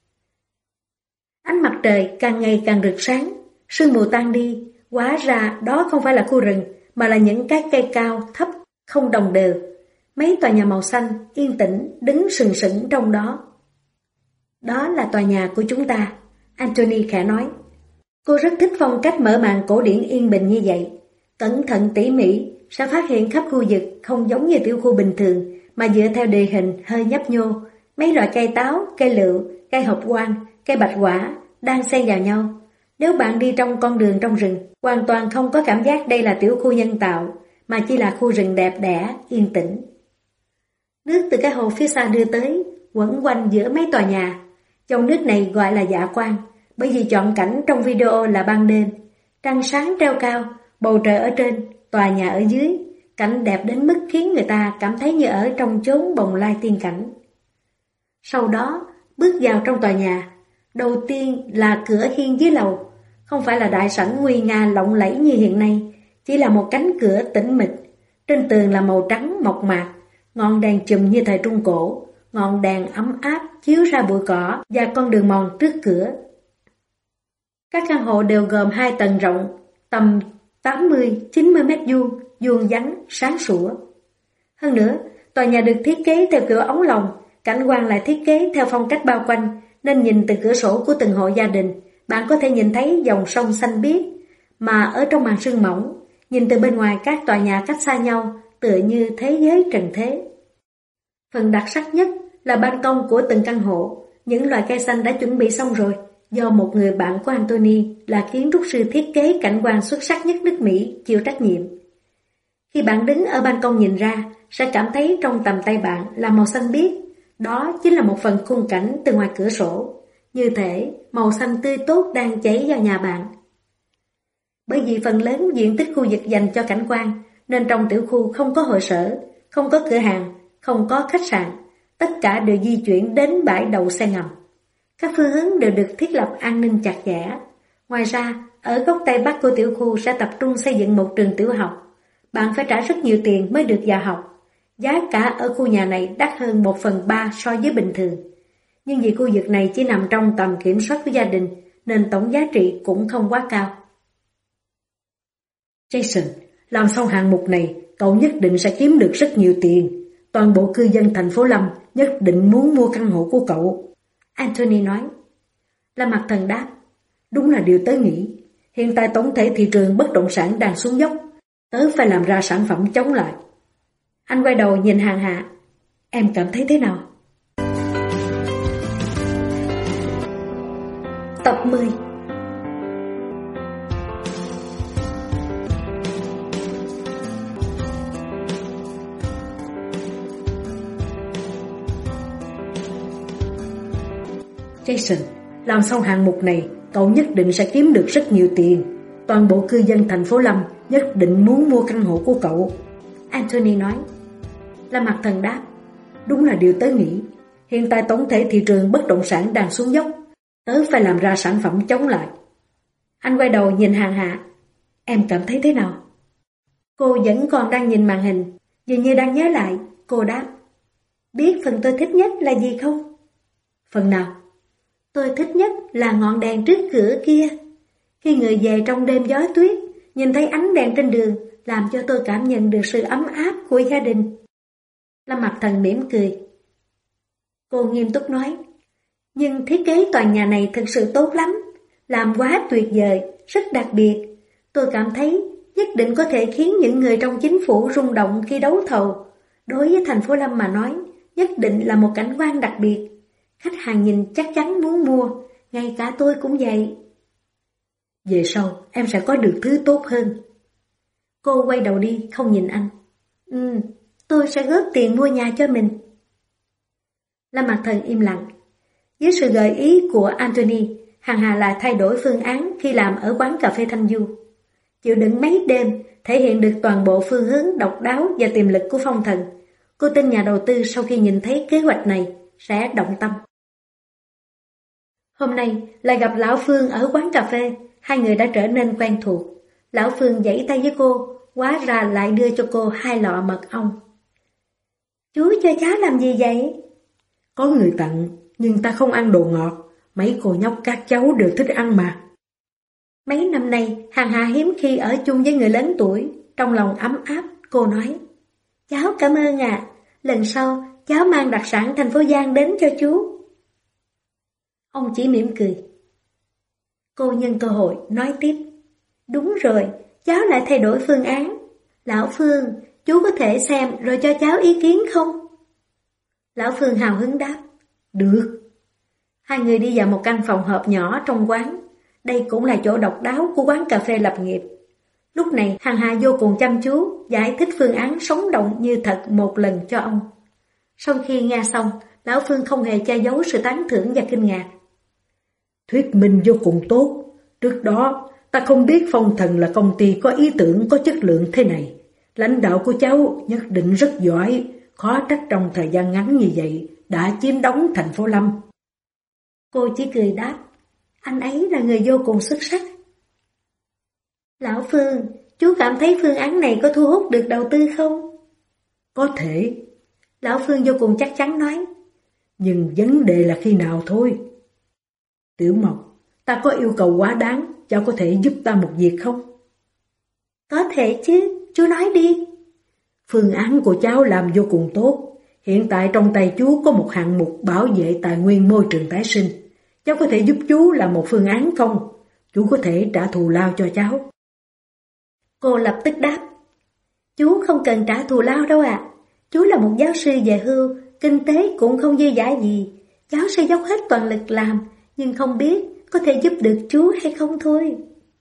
Ánh mặt trời càng ngày càng rực sáng, sương mù tan đi, hóa ra đó không phải là khu rừng, mà là những cái cây cao, thấp, không đồng đều. Mấy tòa nhà màu xanh, yên tĩnh, đứng sừng sững trong đó. Đó là tòa nhà của chúng ta, Anthony khẽ nói. Cô rất thích phong cách mở màn cổ điển yên bình như vậy. Cẩn thận tỉ mỉ, sẽ phát hiện khắp khu vực không giống như tiểu khu bình thường, mà dựa theo địa hình hơi nhấp nhô. Mấy loại cây táo, cây lựu, cây hộc quan, cây bạch quả đang xen vào nhau. Nếu bạn đi trong con đường trong rừng, hoàn toàn không có cảm giác đây là tiểu khu nhân tạo, mà chỉ là khu rừng đẹp đẽ, yên tĩnh. Nước từ cái hồ phía xa đưa tới, quẩn quanh giữa mấy tòa nhà. Dòng nước này gọi là dạ quang, bởi vì chọn cảnh trong video là ban đêm. Trăng sáng treo cao, bầu trời ở trên, tòa nhà ở dưới. Cảnh đẹp đến mức khiến người ta cảm thấy như ở trong chốn bồng lai tiên cảnh. Sau đó, bước vào trong tòa nhà. Đầu tiên là cửa hiên dưới lầu. Không phải là đại sảnh nguy nga lộng lẫy như hiện nay, chỉ là một cánh cửa tĩnh mịch. Trên tường là màu trắng mộc mạc, ngọn đèn chùm như thời Trung Cổ, ngọn đèn ấm áp chiếu ra bụi cỏ và con đường mòn trước cửa. Các căn hộ đều gồm 2 tầng rộng, tầm 80-90 mét vuông, vuông vắn, sáng sủa. Hơn nữa, tòa nhà được thiết kế theo kiểu ống lồng, cảnh quan lại thiết kế theo phong cách bao quanh, nên nhìn từ cửa sổ của từng hộ gia đình, bạn có thể nhìn thấy dòng sông xanh biếc, mà ở trong màn sương mỏng, nhìn từ bên ngoài các tòa nhà cách xa nhau, tựa như thế giới trần thế. Phần đặc sắc nhất là ban công của từng căn hộ, những loài cây xanh đã chuẩn bị xong rồi, do một người bạn của Anthony là kiến trúc sư thiết kế cảnh quan xuất sắc nhất nước Mỹ chịu trách nhiệm. Khi bạn đứng ở ban công nhìn ra, sẽ cảm thấy trong tầm tay bạn là màu xanh biếc, đó chính là một phần khung cảnh từ ngoài cửa sổ. Như thể màu xanh tươi tốt đang chảy vào nhà bạn. Bởi vì phần lớn diện tích khu vực dành cho cảnh quan, nên trong tiểu khu không có hội sở, không có cửa hàng, không có khách sạn, tất cả đều di chuyển đến bãi đậu xe ngầm. Các phương hướng đều được thiết lập an ninh chặt chẽ. Ngoài ra, ở góc Tây Bắc của tiểu khu sẽ tập trung xây dựng một trường tiểu học. Bạn phải trả rất nhiều tiền mới được vào học. Giá cả ở khu nhà này đắt hơn 1/3 so với bình thường. Nhưng vì khu vực này chỉ nằm trong tầm kiểm soát của gia đình, nên tổng giá trị cũng không quá cao. Jason, làm xong hạng mục này, cậu nhất định sẽ kiếm được rất nhiều tiền. Toàn bộ cư dân thành phố Lâm nhất định muốn mua căn hộ của cậu. Anthony nói. Lâm Mặc Thần đáp. Đúng là điều tớ nghĩ. Hiện tại tổng thể thị trường bất động sản đang xuống dốc. Tớ phải làm ra sản phẩm chống lại. Anh quay đầu nhìn Hàng Hạ. Em cảm thấy thế nào? Tập 10. Jason, làm xong hạng mục này, cậu nhất định sẽ kiếm được rất nhiều tiền. Toàn bộ cư dân thành phố Lâm nhất định muốn mua căn hộ của cậu. Anthony nói. Lâm Mặc Thần đáp. Đúng là điều tớ nghĩ. Hiện tại tổng thể thị trường bất động sản đang xuống dốc. Tớ phải làm ra sản phẩm chống lại. Anh quay đầu nhìn Hàng Hạ. Em cảm thấy thế nào? Cô vẫn còn đang nhìn màn hình, dường như đang nhớ lại. Cô đáp. Biết phần tôi thích nhất là gì không? Phần nào? Tôi thích nhất là ngọn đèn trước cửa kia. Khi người về trong đêm gió tuyết, nhìn thấy ánh đèn trên đường, làm cho tôi cảm nhận được sự ấm áp của gia đình. Lâm Mặc Thần mỉm cười. Cô nghiêm túc nói. Nhưng thiết kế tòa nhà này thực sự tốt lắm, làm quá tuyệt vời, rất đặc biệt. Tôi cảm thấy nhất định có thể khiến những người trong chính phủ rung động khi đấu thầu. Đối với thành phố Lâm mà nói, nhất định là một cảnh quan đặc biệt. Khách hàng nhìn chắc chắn muốn mua, ngay cả tôi cũng vậy. Về sau, em sẽ có được thứ tốt hơn. Cô quay đầu đi, không nhìn anh. Tôi sẽ góp tiền mua nhà cho mình. Lâm Mặc Thần im lặng. Dưới sự gợi ý của Anthony, Hằng Hà lại thay đổi phương án khi làm ở quán cà phê Thanh Du. Chịu đựng mấy đêm, thể hiện được toàn bộ phương hướng độc đáo và tiềm lực của Phong Thần. Cô tin nhà đầu tư sau khi nhìn thấy kế hoạch này sẽ động tâm. Hôm nay lại gặp Lão Phương ở quán cà phê, hai người đã trở nên quen thuộc. Lão Phương giãy tay với cô, hóa ra lại đưa cho cô 2 lọ mật ong. Chú cho cháu làm gì vậy? Có người tặng, nhưng ta không ăn đồ ngọt. Mấy cô nhóc các cháu đều thích ăn mà. Mấy năm nay, Hằng Hà hiếm khi ở chung với người lớn tuổi. Trong lòng ấm áp, cô nói. Cháu cảm ơn ạ. Lần sau, cháu mang đặc sản thành phố Giang đến cho chú. Ông chỉ mỉm cười. Cô nhân cơ hội nói tiếp. Đúng rồi, cháu lại thay đổi phương án. Lão Phương, chú có thể xem rồi cho cháu ý kiến không? Lão Phương hào hứng đáp. Được. Hai người đi vào một căn phòng họp nhỏ trong quán. Đây cũng là chỗ độc đáo của quán cà phê lập nghiệp. Lúc này Hằng Hà vô cùng chăm chú giải thích phương án sống động như thật một lần cho ông. Sau khi nghe xong, Lão Phương không hề che giấu sự tán thưởng và kinh ngạc. Thuyết minh vô cùng tốt. Trước đó, ta không biết Phong Thần là công ty có ý tưởng có chất lượng thế này. Lãnh đạo của cháu nhất định rất giỏi, khó trách trong thời gian ngắn như vậy đã chiếm đóng thành phố Lâm. Cô chỉ cười đáp, anh ấy là người vô cùng xuất sắc. Lão Phương, chú cảm thấy phương án này có thu hút được đầu tư không? Có thể. Lão Phương vô cùng chắc chắn nói. Nhưng vấn đề là khi nào thôi. Tiểu Mộc, ta có yêu cầu quá đáng, cháu có thể giúp ta một việc không? Có thể chứ, chú nói đi. Phương án của cháu làm vô cùng tốt. Hiện tại trong tay chú có một hạng mục bảo vệ tài nguyên môi trường tái sinh. Cháu có thể giúp chú làm một phương án không? Chú có thể trả thù lao cho cháu. Cô lập tức đáp. Chú không cần trả thù lao đâu ạ. Chú là một giáo sư về hưu, kinh tế cũng không dư dả gì. Cháu sẽ dốc hết toàn lực làm, nhưng không biết có thể giúp được chú hay không thôi.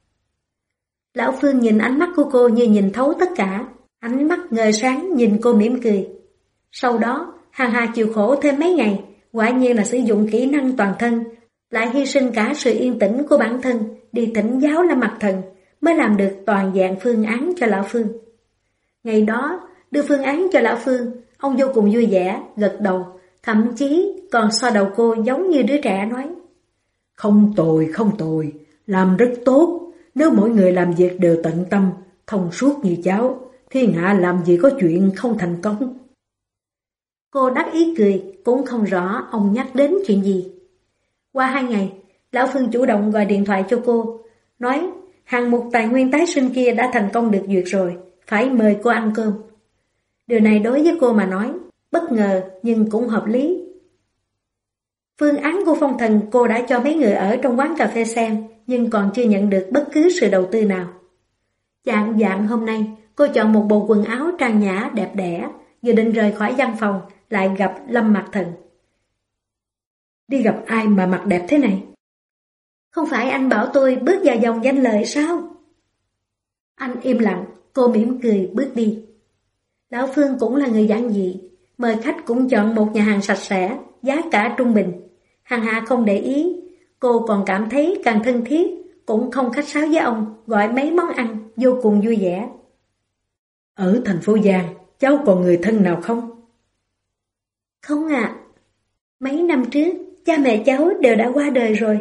Lão Phương nhìn ánh mắt của cô như nhìn thấu tất cả. Ánh mắt ngời sáng nhìn cô mỉm cười. Sau đó, Hằng Hà chịu khổ thêm mấy ngày, quả nhiên là sử dụng kỹ năng toàn thân, lại hy sinh cả sự yên tĩnh của bản thân đi thỉnh giáo Lâm Mặc Thần, mới làm được toàn dạng phương án cho Lão Phương. Ngày đó, đưa phương án cho Lão Phương, ông vô cùng vui vẻ, gật đầu, thậm chí còn xoa đầu cô giống như đứa trẻ nói. Không tồi, làm rất tốt. Nếu mỗi người làm việc đều tận tâm, thông suốt như cháu, thiên hạ làm gì có chuyện không thành công. Cô đắc ý cười, cũng không rõ ông nhắc đến chuyện gì. Qua 2 ngày, Lão Phương chủ động gọi điện thoại cho cô, nói hạng mục tài nguyên tái sinh kia đã thành công được duyệt rồi, phải mời cô ăn cơm. Điều này đối với cô mà nói, bất ngờ nhưng cũng hợp lý. Phương án của Phong Thần cô đã cho mấy người ở trong quán cà phê xem, nhưng còn chưa nhận được bất cứ sự đầu tư nào. Chạng vạng hôm nay, cô chọn một bộ quần áo trang nhã đẹp đẽ, vừa định rời khỏi văn phòng, lại gặp Lâm Mặc Thần. Đi gặp ai mà mặc đẹp thế này? Không phải anh bảo tôi bước vào dòng danh lợi sao? Anh im lặng, cô mỉm cười bước đi. Lão Phương cũng là người giản dị, mời khách cũng chọn một nhà hàng sạch sẽ, giá cả trung bình. Hằng Hà không để ý, cô còn cảm thấy càng thân thiết, cũng không khách sáo với ông, gọi mấy món ăn, vô cùng vui vẻ. Ở thành phố Giang, cháu còn người thân nào không? Không ạ. Mấy năm trước, cha mẹ cháu đều đã qua đời rồi.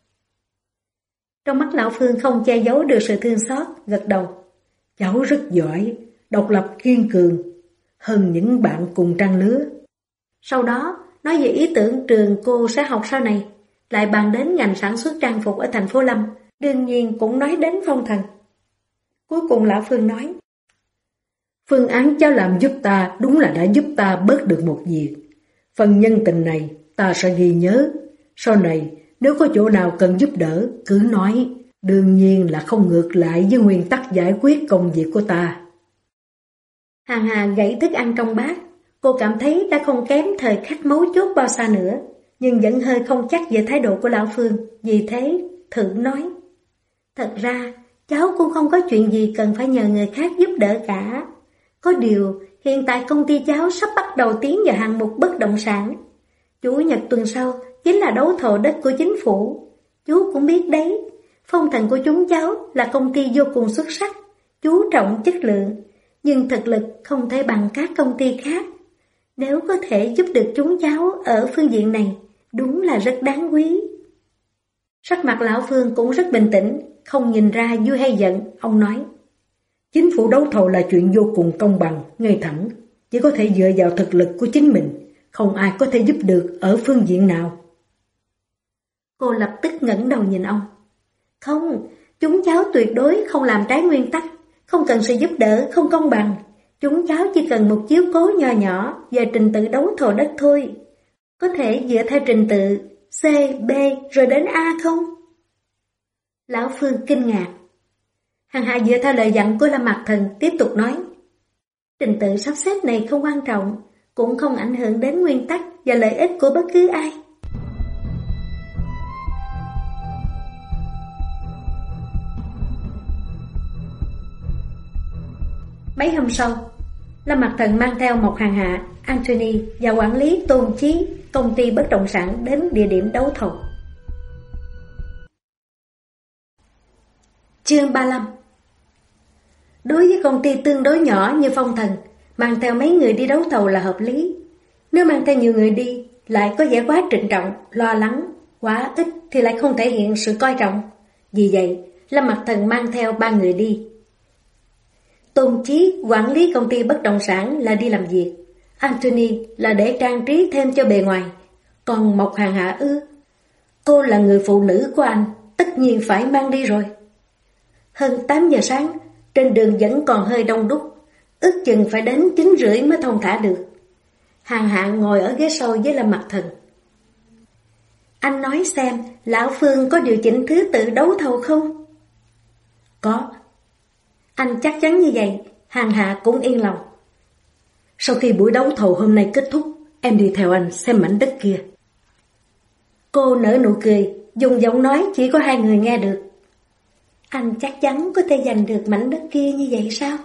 Trong mắt Lão Phương không che giấu được sự thương xót, gật đầu. Cháu rất giỏi, độc lập kiên cường, hơn những bạn cùng trang lứa. Sau đó, nói về ý tưởng trường cô sẽ học sau này, lại bàn đến ngành sản xuất trang phục ở thành phố Lâm, đương nhiên cũng nói đến Phong Thần. Cuối cùng Lão Phương nói, phương án cháu làm giúp ta đúng là đã giúp ta bớt được một việc. Phần nhân tình này ta sẽ ghi nhớ. Sau này nếu có chỗ nào cần giúp đỡ cứ nói, đương nhiên là không ngược lại với nguyên tắc giải quyết công việc của ta. Hằng Hà gãy thức ăn trong bát. Cô cảm thấy đã không kém thời khắc mấu chốt bao xa nữa, nhưng vẫn hơi không chắc về thái độ của Lão Phương, vì thế thử nói. Thật ra, cháu cũng không có chuyện gì cần phải nhờ người khác giúp đỡ cả. Có điều, hiện tại công ty cháu sắp bắt đầu tiến vào hạng mục bất động sản. Chủ nhật tuần sau chính là đấu thầu đất của chính phủ. Chú cũng biết đấy, Phong Thần của chúng cháu là công ty vô cùng xuất sắc, chú trọng chất lượng, nhưng thực lực không thể bằng các công ty khác. Nếu có thể giúp được chúng cháu ở phương diện này, đúng là rất đáng quý. Sắc mặt Lão Phương cũng rất bình tĩnh, không nhìn ra vui hay giận, ông nói. Chính phủ đấu thầu là chuyện vô cùng công bằng, ngay thẳng, chỉ có thể dựa vào thực lực của chính mình, không ai có thể giúp được ở phương diện nào. Cô lập tức ngẩng đầu nhìn ông. Không, chúng cháu tuyệt đối không làm trái nguyên tắc, không cần sự giúp đỡ không công bằng. Chúng cháu chỉ cần một chiếu cố nho nhỏ về trình tự đấu thầu đất thôi. Có thể dựa theo trình tự C, B rồi đến A không? Lão Phương kinh ngạc. Hằng Hà dựa theo lời dặn của Lâm Mặc Thần tiếp tục nói. Trình tự sắp xếp này không quan trọng, cũng không ảnh hưởng đến nguyên tắc và lợi ích của bất cứ ai. Mấy hôm sau, Lâm Mặc Thần mang theo Mộc Hằng Hạ, Anthony và quản lý Tôn Chí, công ty bất động sản đến địa điểm đấu thầu. Chương 35. Đối với công ty tương đối nhỏ như Phong Thần, mang theo mấy người đi đấu thầu là hợp lý. Nếu mang theo nhiều người đi, lại có vẻ quá trịnh trọng, lo lắng, quá ít thì lại không thể hiện sự coi trọng. Vì vậy, Lâm Mặc Thần mang theo 3 người đi. Tôn Chí, quản lý công ty bất động sản là đi làm việc. Anthony là để trang trí thêm cho bề ngoài, còn Mộc Hàng Hạ ư? Cô là người phụ nữ của anh, tất nhiên phải mang đi rồi. Hơn 8 giờ sáng, trên đường vẫn còn hơi đông đúc, ước chừng phải đến 9:30 mới thông thả được. Hàng Hạ ngồi ở ghế sau với Lâm Mặc Thần. Anh nói xem, Lão Phương có điều chỉnh thứ tự đấu thầu không? Có. Anh chắc chắn như vậy, Hàng Hạ cũng yên lòng. Sau khi buổi đấu thầu hôm nay kết thúc, em đi theo anh xem mảnh đất kia. Cô nở nụ cười, dùng giọng nói chỉ có hai người nghe được. Anh chắc chắn có thể giành được mảnh đất kia như vậy sao?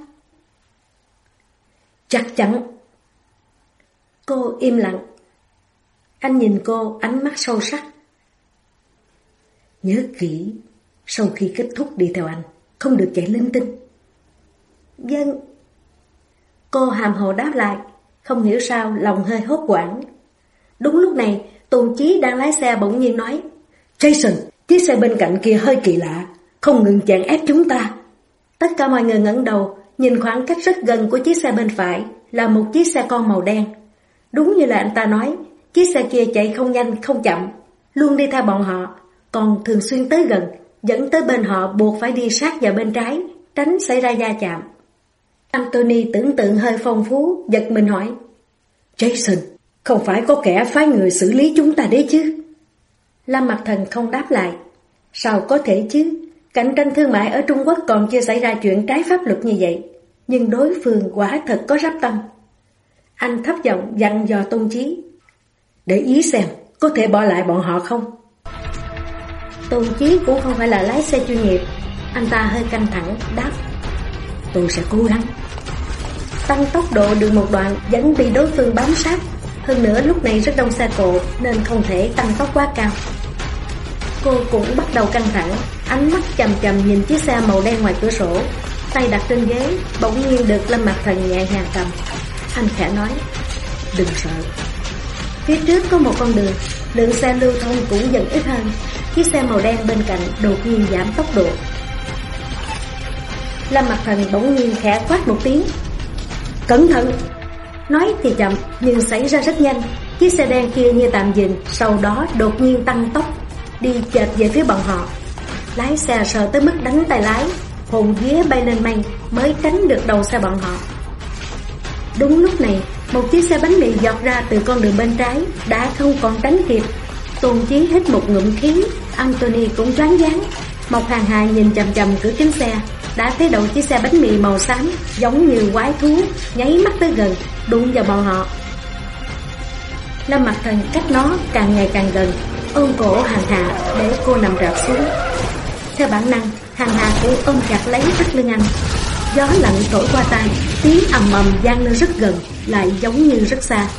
Chắc chắn. Cô im lặng. Anh nhìn cô ánh mắt sâu sắc. Nhớ kỹ, sau khi kết thúc đi theo anh, không được chạy linh tinh. Vâng. Cô hàm hồ đáp lại, không hiểu sao lòng hơi hốt hoảng. Đúng lúc này, Tôn Chí đang lái xe bỗng nhiên nói: Jason, chiếc xe bên cạnh kia hơi kỳ lạ, không ngừng chèn ép chúng ta. Tất cả mọi người ngẩng đầu, nhìn khoảng cách rất gần của chiếc xe bên phải là một chiếc xe con màu đen. Đúng như là anh ta nói, chiếc xe kia chạy không nhanh không chậm, luôn đi theo bọn họ, còn thường xuyên tới gần, dẫn tới bên họ buộc phải đi sát vào bên trái, tránh xảy ra va chạm. Anthony tưởng tượng hơi phong phú, giật mình hỏi: Jason, không phải có kẻ phái người xử lý chúng ta đấy chứ? Lâm Mặc Thần không đáp lại. Sao có thể chứ? Cạnh tranh thương mại ở Trung Quốc còn chưa xảy ra chuyện trái pháp luật như vậy, nhưng đối phương quả thật có rắp tâm. Anh thấp giọng dặn dò Tôn Chí: Để ý xem, có thể bỏ lại bọn họ không? Tôn Chí cũng không phải là lái xe chuyên nghiệp, anh ta hơi căng thẳng đáp: Tôi sẽ cố gắng. Tăng tốc độ được một đoạn vẫn bị đối phương bám sát. Hơn nữa lúc này rất đông xe cộ nên không thể tăng tốc quá cao. Cô cũng bắt đầu căng thẳng, ánh mắt chằm chằm nhìn chiếc xe màu đen ngoài cửa sổ, tay đặt trên ghế, bỗng nhiên được Lâm Mặc Thần nhẹ nhàng cầm. Anh khẽ nói: Đừng sợ. Phía trước có một con đường, lượng xe lưu thông cũng dần ít hơn. Chiếc xe màu đen bên cạnh đột nhiên giảm tốc độ. Lâm Mặc Thần bỗng nhiên khẽ quát một tiếng: Cẩn thận! Nói thì chậm nhưng xảy ra rất nhanh. Chiếc xe đen kia như tạm dừng, sau đó đột nhiên tăng tốc, đi chệch về phía bọn họ. Lái xe sợ tới mức đánh tay lái, hồn vía bay lên mây mới tránh được đầu xe bọn họ. Đúng lúc này, một chiếc xe bánh mì giọt ra từ con đường bên trái, đã không còn tránh kịp. Tôn Chí hít một ngụm khí, Anthony cũng choáng váng. Mộc Hàng Hà nhìn chằm chằm cửa kính xe, đã thấy đầu chiếc xe bánh mì màu xám giống như quái thú nháy mắt tới gần, đụng vào bọn họ. Lâm Mặc Thần cách nó càng ngày càng gần, ôm cổ Hàng Hà để cô nằm rạp xuống. Theo bản năng, Hàng Hà cũng ôm chặt lấy thắt lưng anh. Gió lạnh thổi qua tai, tiếng ầm ầm vang lên rất gần, lại giống như rất xa.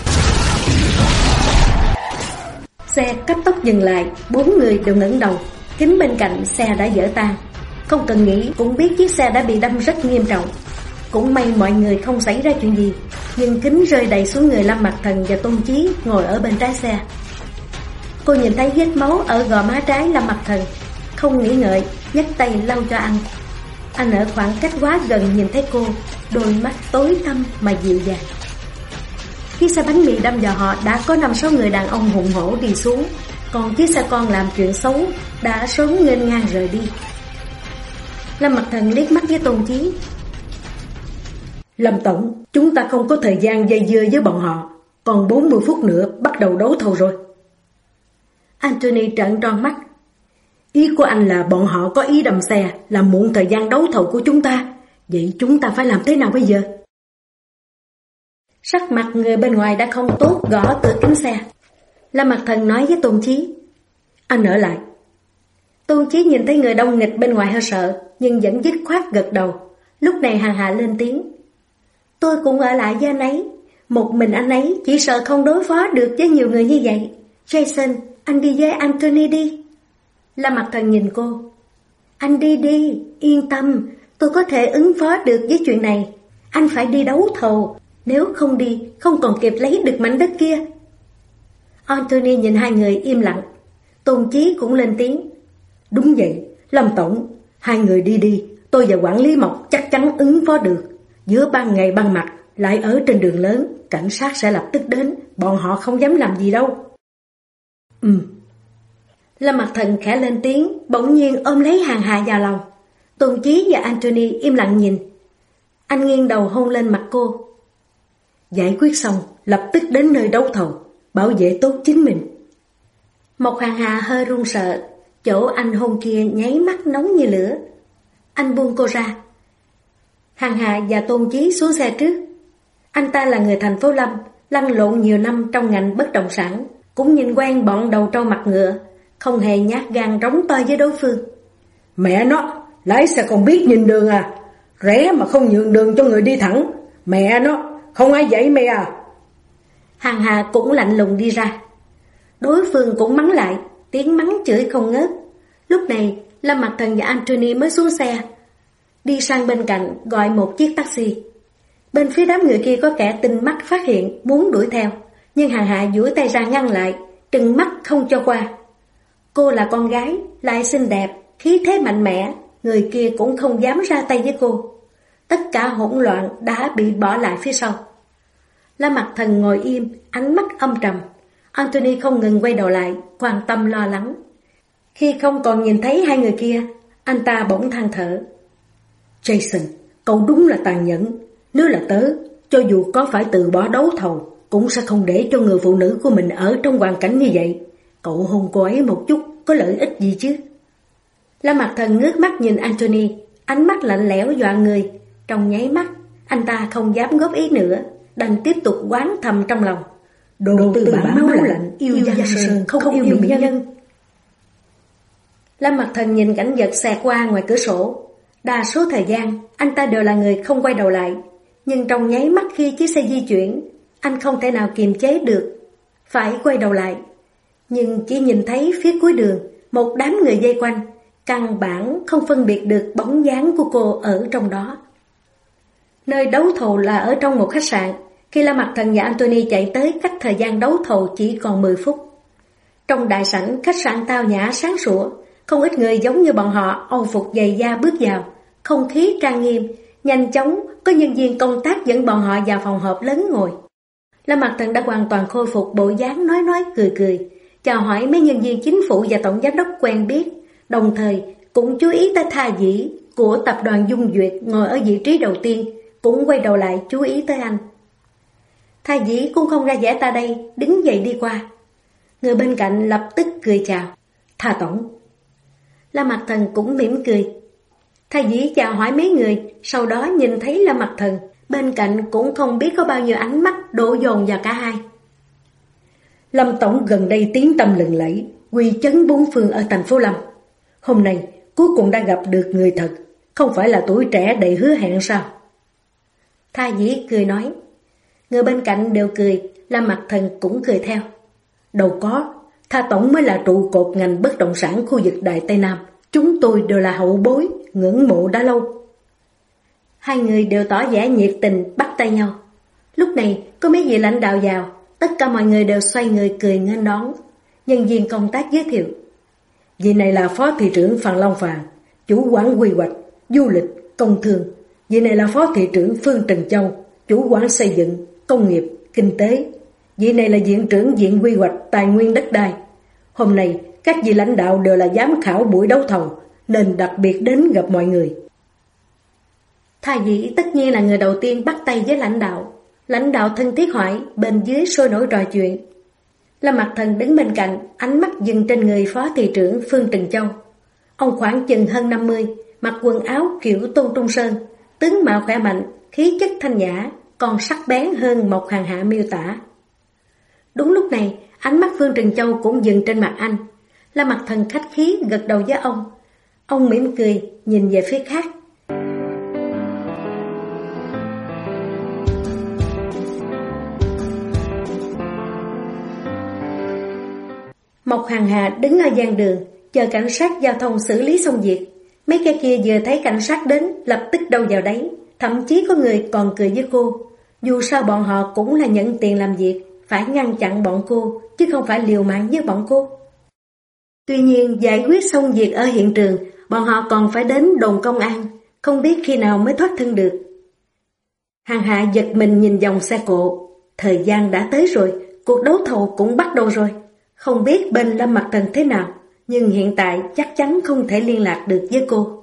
Xe cấp tốc dừng lại, 4 người đều ngẩng đầu. Kính bên cạnh xe đã vỡ tan. Không cần nghĩ cũng biết chiếc xe đã bị đâm rất nghiêm trọng. Cũng may mọi người không xảy ra chuyện gì, nhưng kính rơi đầy xuống người Lâm Mặc Thần và Tôn Chí ngồi ở bên trái xe. Cô nhìn thấy vết máu ở gò má trái Lâm Mặc Thần, không nghĩ ngợi, nhấc tay lau cho anh. Anh ở khoảng cách quá gần nhìn thấy cô, đôi mắt tối tăm mà dịu dàng. Chiếc xe bánh mì đâm vào họ đã có 5-6 người đàn ông hùng hổ đi xuống, còn chiếc xe con làm chuyện xấu đã sớm nghênh ngang rời đi. Lâm Mặc Thần liếc mắt với Tôn Chí: Lâm Tổng, chúng ta không có thời gian dây dưa với bọn họ, còn 40 phút nữa bắt đầu đấu thầu rồi. Anthony trợn tròn mắt: Ý của anh là bọn họ có ý đâm xe, làm muộn thời gian đấu thầu của chúng ta. Vậy chúng ta phải làm thế nào bây giờ? Sắc mặt người bên ngoài đã không tốt, gõ cửa kính xe. Lâm Mặc Thần nói với Tôn Chí: Anh ở lại. Tôn Chí nhìn thấy người đông nghịch bên ngoài hơi sợ, nhưng vẫn dứt khoát gật đầu. Lúc này Hàng Hạ lên tiếng: Tôi cũng ở lại với anh ấy. Một mình anh ấy chỉ sợ không đối phó được với nhiều người như vậy. Jason, anh đi với Anthony đi. Lâm Mặc Thần nhìn cô: Anh đi đi, yên tâm, tôi có thể ứng phó được với chuyện này. Anh phải đi đấu thầu, nếu không đi không còn kịp lấy được mảnh đất kia. Anthony nhìn hai người im lặng. Tôn Chí cũng lên tiếng: Đúng vậy, Lâm Tổng, hai người đi đi, tôi và quản lý Mộc chắc chắn ứng phó được. Giữa ban ngày ban mặt Lại ở trên đường lớn, cảnh sát sẽ lập tức đến, bọn họ không dám làm gì đâu. Lâm Mặc Thần khẽ lên tiếng, bỗng nhiên ôm lấy Hàn Hà vào lòng. Tôn Chí và Anthony im lặng nhìn. Anh nghiêng đầu hôn lên mặt cô. Giải quyết xong, lập tức đến nơi đấu thầu, bảo vệ tốt chính mình. Mộc Hàn Hà hơi run sợ, chỗ anh hôn kia nháy mắt nóng như lửa. Anh buông cô ra. Hàn Hà và Tôn Chí xuống xe trước. Anh ta là người thành phố Lâm, lăn lộn nhiều năm trong ngành bất động sản, cũng nhìn quen bọn đầu trâu mặt ngựa, không hề nhát gan rống to với đối phương. Mẹ nó, lái xe còn biết nhìn đường à? Rẽ mà không nhường đường cho người đi thẳng. Mẹ nó, không ai dạy mày à? Hàn Hà cũng lạnh lùng đi ra. Đối phương cũng mắng lại, tiếng mắng chửi không ngớt. Lúc này, Lâm Mặc Thần và Anthony mới xuống xe, đi sang bên cạnh gọi một chiếc taxi. Bên phía đám người kia có kẻ tinh mắt phát hiện muốn đuổi theo, nhưng Hàn Hà duỗi tay ra ngăn lại, trừng mắt không cho qua. Cô là con gái, lại xinh đẹp, khí thế mạnh mẽ, người kia cũng không dám ra tay với cô. Tất cả hỗn loạn đã bị bỏ lại phía sau. Lâm Mặc Thần ngồi im, ánh mắt âm trầm. Anthony không ngừng quay đầu lại, quan tâm lo lắng. Khi không còn nhìn thấy hai người kia, anh ta bỗng than thở. Jason, cậu đúng là tàn nhẫn. Nếu là tớ, cho dù có phải từ bỏ đấu thầu, cũng sẽ không để cho người phụ nữ của mình ở trong hoàn cảnh như vậy. Cậu hôn cô ấy một chút, có lợi ích gì chứ? Lâm Mặc Thần ngước mắt nhìn Anthony, ánh mắt lạnh lẽo dọa người. Trong nháy mắt, anh ta không dám góp ý nữa, đành tiếp tục oán thầm trong lòng. Đồ tư bản máu lạnh, yêu giang sơn, không yêu mỹ nhân. Lâm Mặc Thần nhìn cảnh vật xẹt qua ngoài cửa sổ. Đa số thời gian, anh ta đều là người không quay đầu lại. Nhưng trong nháy mắt khi chiếc xe di chuyển, anh không thể nào kiềm chế được, phải quay đầu lại. Nhưng chỉ nhìn thấy phía cuối đường, một đám người vây quanh, căn bản không phân biệt được bóng dáng của cô ở trong đó. Nơi đấu thầu là ở trong một khách sạn. Khi Lâm Mặc Thần và Anthony chạy tới, cách thời gian đấu thầu chỉ còn 10 phút. Trong đại sảnh, khách sạn tao nhã sáng sủa, không ít người giống như bọn họ, âu phục dày da bước vào, không khí trang nghiêm, nhanh chóng có nhân viên công tác dẫn bọn họ vào phòng họp lớn ngồi. Lâm Mặc Thần đã hoàn toàn khôi phục bộ dáng nói cười, chào hỏi mấy nhân viên chính phủ và tổng giám đốc quen biết, đồng thời cũng chú ý tới Tha Dĩ của tập đoàn Dung Duyệt ngồi ở vị trí đầu tiên, cũng quay đầu lại chú ý tới anh. Tha Dĩ cũng không ra vẻ ta đây, đứng dậy đi qua. Người bên cạnh lập tức cười chào. Tha tổng. Lâm Mặc Thần cũng mỉm cười. Tha Dĩ chào hỏi mấy người, sau đó nhìn thấy Lâm Mặc Thần, bên cạnh cũng không biết có bao nhiêu ánh mắt đổ dồn vào cả hai. Lâm tổng gần đây tiếng tăm lừng lẫy, uy chấn bốn phương ở thành phố Lâm. Hôm nay cuối cùng đã gặp được người thật, không phải là tuổi trẻ đầy hứa hẹn sao? Tha Dĩ cười nói. Người bên cạnh đều cười, Lâm Mặc Thần cũng cười theo. Đâu có, Tha tổng mới là trụ cột ngành bất động sản khu vực Đại Tây Nam. Chúng tôi đều là hậu bối, ngưỡng mộ đã lâu. Hai người đều tỏ vẻ nhiệt tình bắt tay nhau. Lúc này có mấy vị lãnh đạo vào, tất cả mọi người đều xoay người cười nghênh đón. Nhân viên công tác giới thiệu. Vị này là Phó Thị trưởng Phan Long Phàn, chủ quản quy hoạch, du lịch, công thương. Vị này là Phó Thị trưởng Phương Trần Châu, chủ quản xây dựng, công nghiệp, kinh tế. Vị này là Viện trưởng Viện Quy hoạch Tài nguyên đất đai. Hôm nay các vị lãnh đạo đều là giám khảo buổi đấu thầu, nên đặc biệt đến gặp mọi người. Tha Dĩ tất nhiên là người đầu tiên bắt tay với lãnh đạo. Lãnh đạo thân thiết hỏi, bên dưới sôi nổi trò chuyện. Lâm Mặc Thần đứng bên cạnh, ánh mắt dừng trên người Phó Thị trưởng Phương Trần Châu. Ông khoảng chừng hơn 50, mặc quần áo kiểu Tôn Trung Sơn, tướng mạo khỏe mạnh, khí chất thanh nhã, còn sắc bén hơn Mộc Hàn Hạ miêu tả. Đúng lúc này, ánh mắt Phương Trần Châu cũng dừng trên mặt anh. Lâm Mặc Thần khách khí gật đầu với ông. Ông mỉm cười, nhìn về phía khác. Mộc Hàn Hà đứng ở gian đường, chờ cảnh sát giao thông xử lý xong việc. Mấy kẻ kia vừa thấy cảnh sát đến, lập tức đâu vào đấy. Thậm chí có người còn cười với cô. Dù sao bọn họ cũng là nhận tiền làm việc, phải ngăn chặn bọn cô, chứ không phải liều mạng với bọn cô. Tuy nhiên, giải quyết xong việc ở hiện trường, bọn họ còn phải đến đồn công an, không biết khi nào mới thoát thân được. Hàng Hạ giật mình nhìn dòng xe cộ. Thời gian đã tới rồi, cuộc đấu thầu cũng bắt đầu rồi. Không biết bên Lâm Mặc Thần thế nào, nhưng hiện tại chắc chắn không thể liên lạc được với cô.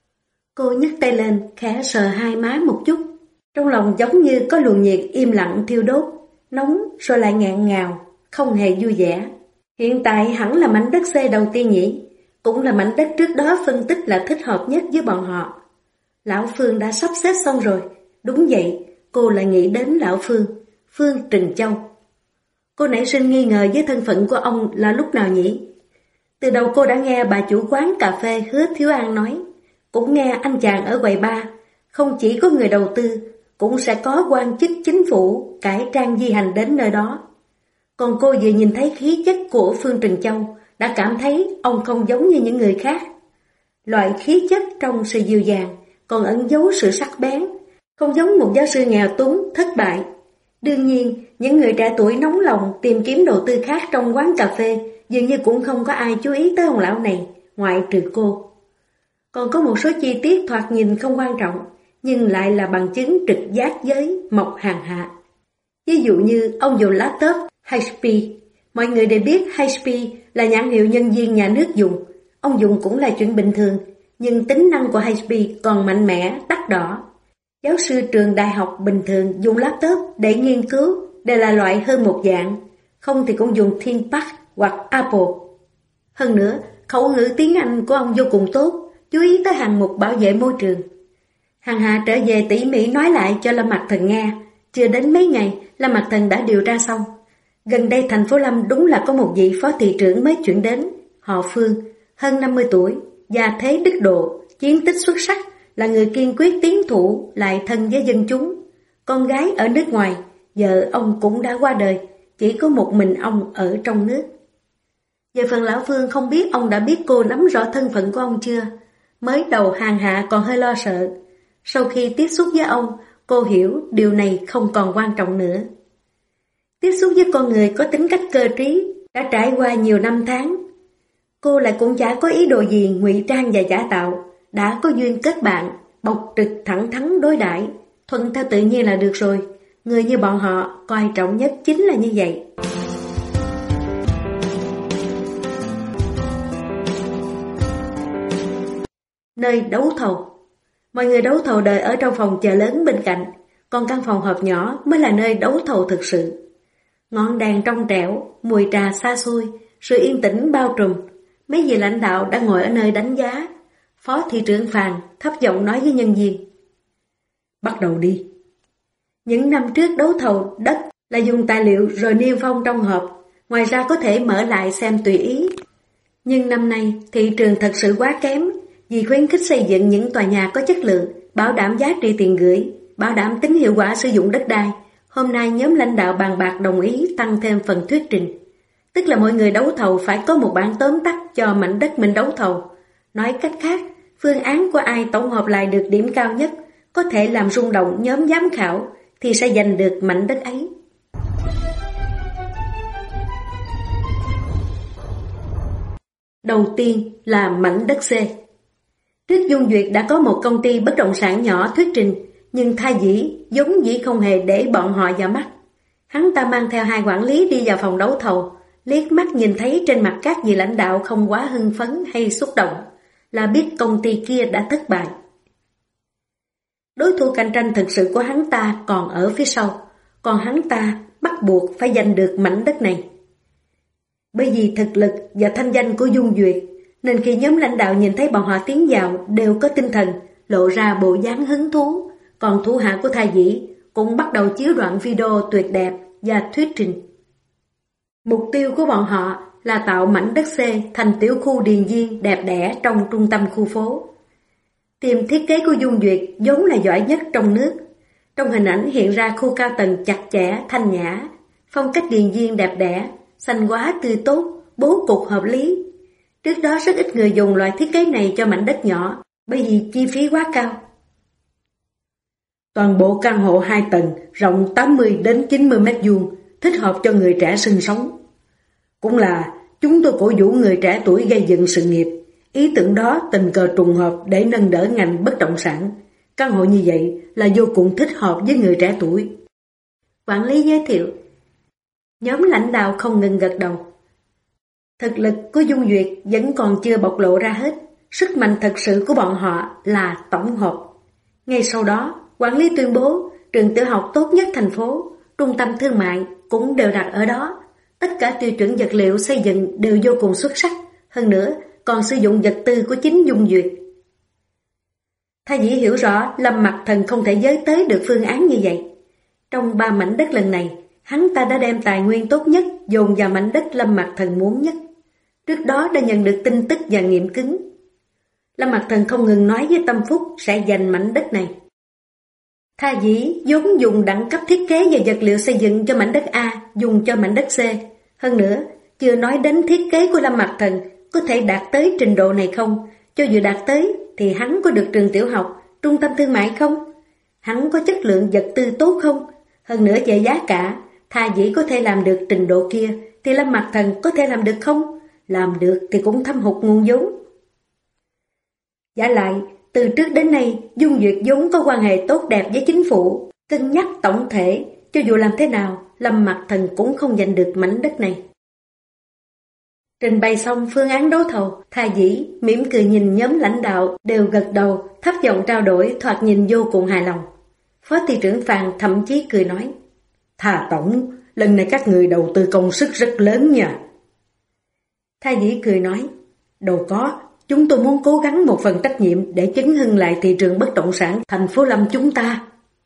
Cô nhấc tay lên, khẽ sờ hai má một chút. Trong lòng giống như có luồng nhiệt im lặng thiêu đốt, nóng rồi lại ngạn ngào, không hề vui vẻ. Hiện tại hẳn là mảnh đất C đầu tiên nhỉ, cũng là mảnh đất trước đó phân tích là thích hợp nhất với bọn họ. Lão Phương đã sắp xếp xong rồi. Đúng vậy, cô lại nghĩ đến Lão Phương, Phương Trừng Châu. Cô nảy sinh nghi ngờ với thân phận của ông là lúc nào nhỉ? Từ đầu cô đã nghe bà chủ quán cà phê Hứa Thiếu An nói, cũng nghe anh chàng ở quầy bar, không chỉ có người đầu tư, cũng sẽ có quan chức chính phủ cải trang di hành đến nơi đó. Còn cô vừa nhìn thấy khí chất của Phương Trừng Châu, đã cảm thấy ông không giống như những người khác. Loại khí chất trong sự dịu dàng, còn ẩn giấu sự sắc bén, không giống một giáo sư nghèo túng, thất bại. Đương nhiên, những người trẻ tuổi nóng lòng tìm kiếm đầu tư khác trong quán cà phê, dường như cũng không có ai chú ý tới ông lão này, ngoại trừ cô. Còn có một số chi tiết thoạt nhìn không quan trọng, nhưng lại là bằng chứng trực giác với Mộc Hàng Hạ. Ví dụ như ông dùng laptop HP. Mọi người đều biết HP là nhãn hiệu nhân viên nhà nước dùng. Ông dùng cũng là chuyện bình thường, nhưng tính năng của HP còn mạnh mẽ, đắt đỏ. Giáo sư trường đại học bình thường dùng laptop để nghiên cứu đều là loại hơn một dạng, không thì cũng dùng ThinkPad hoặc Apple. Hơn nữa, khẩu ngữ tiếng Anh của ông vô cùng tốt, chú ý tới hạng mục bảo vệ môi trường. Hàng Hạ trở về tỉ mỉ nói lại cho Lâm Mặc Thần nghe. Chưa đến mấy ngày, Lâm Mặc Thần đã điều tra xong. Gần đây thành phố Lâm đúng là có một vị phó thị trưởng mới chuyển đến, họ Phương, hơn 50 tuổi, gia thế đức độ, chiến tích xuất sắc, là người kiên quyết tiến thủ, lại thân với dân chúng. Con gái ở nước ngoài, vợ ông cũng đã qua đời, chỉ có một mình ông ở trong nước. Về phần Lão Phương không biết ông đã biết cô nắm rõ thân phận của ông chưa. Mới đầu Hàng Hạ còn hơi lo sợ. Sau khi tiếp xúc với ông, cô hiểu điều này không còn quan trọng nữa. Tiếp xúc với con người có tính cách cơ trí, đã trải qua nhiều năm tháng. Cô lại cũng chả có ý đồ gì ngụy trang và giả tạo, đã có duyên kết bạn, bộc trực thẳng thắn đối đãi, thuận theo tự nhiên là được rồi. Người như bọn họ coi trọng nhất chính là như vậy. Nơi đấu thầu. Mọi người đấu thầu đợi ở trong phòng chờ lớn bên cạnh, còn căn phòng họp nhỏ mới là nơi đấu thầu thực sự. Ngọn đèn trong trẻo, mùi trà xa xôi, sự yên tĩnh bao trùm. Mấy vị lãnh đạo đang ngồi ở nơi đánh giá. Phó thị trưởng Phàn thấp giọng nói với nhân viên. Bắt đầu đi. Những năm trước đấu thầu đất là dùng tài liệu rồi niêm phong trong hộp, ngoài ra có thể mở lại xem tùy ý. Nhưng năm nay thị trường thật sự quá kém, vì khuyến khích xây dựng những tòa nhà có chất lượng, bảo đảm giá trị tiền gửi, bảo đảm tính hiệu quả sử dụng đất đai. Hôm nay nhóm lãnh đạo bàn bạc đồng ý tăng thêm phần thuyết trình. Tức là mọi người đấu thầu phải có một bản tóm tắt cho mảnh đất mình đấu thầu. Nói cách khác, phương án của ai tổng hợp lại được điểm cao nhất, có thể làm rung động nhóm giám khảo, thì sẽ giành được mảnh đất ấy. Đầu tiên là mảnh đất C. Trước Dung Duyệt đã có một công ty bất động sản nhỏ thuyết trình, nhưng thay dĩ, giống dĩ không hề để bọn họ vào mắt. Hắn ta mang theo hai quản lý đi vào phòng đấu thầu, liếc mắt nhìn thấy trên mặt các vị lãnh đạo không quá hưng phấn hay xúc động, là biết công ty kia đã thất bại. Đối thủ cạnh tranh thực sự của hắn ta còn ở phía sau, còn hắn ta bắt buộc phải giành được mảnh đất này. Bởi vì thực lực và thanh danh của Dung Duyệt, nên khi nhóm lãnh đạo nhìn thấy bọn họ tiến vào đều có tinh thần, lộ ra bộ dáng hứng thú, còn thủ hạ của Thái Dĩ cũng bắt đầu chiếu đoạn video tuyệt đẹp và thuyết trình. Mục tiêu của bọn họ là tạo mảnh đất C thành tiểu khu điền viên đẹp đẽ trong trung tâm khu phố. Team thiết kế của Dung Duyệt vốn là giỏi nhất trong nước. Trong hình ảnh hiện ra khu cao tầng chặt chẽ, thanh nhã, phong cách điền viên đẹp đẽ, xanh hóa tươi tốt, bố cục hợp lý. Trước đó rất ít người dùng loại thiết kế này cho mảnh đất nhỏ, bởi vì chi phí quá cao. Toàn bộ căn hộ 2 tầng, rộng 80 đến 90 mét vuông, thích hợp cho người trẻ sinh sống. Cũng là chúng tôi cổ vũ người trẻ tuổi gây dựng sự nghiệp. Ý tưởng đó tình cờ trùng hợp để nâng đỡ ngành bất động sản. Căn hộ như vậy là vô cùng thích hợp với người trẻ tuổi. Quản lý giới thiệu. Nhóm lãnh đạo không ngừng gật đầu. Thực lực của Dung Duyệt vẫn còn chưa bộc lộ ra hết. Sức mạnh thật sự của bọn họ là tổng hợp. Ngay sau đó, quản lý tuyên bố trường tiểu học tốt nhất thành phố, trung tâm thương mại cũng đều đặt ở đó. Tất cả tiêu chuẩn vật liệu xây dựng đều vô cùng xuất sắc. Hơn nữa, còn sử dụng vật tư của chính Dung Duyệt. Tha Dĩ hiểu rõ Lâm Mặc Thần không thể giới tới được phương án như vậy. Trong 3 mảnh đất lần này, hắn ta đã đem tài nguyên tốt nhất dồn vào mảnh đất Lâm Mặc Thần muốn nhất. Trước đó đã nhận được tin tức và nghiệm chứng. Lâm Mặc Thần không ngừng nói với Tâm Phúc sẽ giành mảnh đất này. Tha Dĩ vốn dùng đẳng cấp thiết kế và vật liệu xây dựng cho mảnh đất A, dùng cho mảnh đất C. Hơn nữa, chưa nói đến thiết kế của Lâm Mặc Thần có thể đạt tới trình độ này không. Cho dù đạt tới thì hắn có được trường tiểu học, trung tâm thương mại không? Hắn có chất lượng vật tư tốt không? Hơn nữa về giá cả, Tha Dĩ có thể làm được trình độ kia thì Lâm Mặc Thần có thể làm được không? Làm được thì cũng thâm hụt nguồn vốn. Giả lại, từ trước đến nay, Dung Duyệt vốn có quan hệ tốt đẹp với chính phủ, cân nhắc tổng thể, cho dù làm thế nào, Lâm Mặc Thần cũng không giành được mảnh đất này. Trình bày xong phương án đấu thầu, Tha Dĩ mỉm cười nhìn nhóm lãnh đạo đều gật đầu, thấp giọng trao đổi, thoạt nhìn vô cùng hài lòng. Phó ty trưởng Phàn thậm chí cười nói, Tha tổng, lần này các người đầu tư công sức rất lớn nha. Tha Dĩ cười nói, đâu có, chúng tôi muốn cố gắng một phần trách nhiệm để chấn hưng lại thị trường bất động sản thành phố Lâm chúng ta.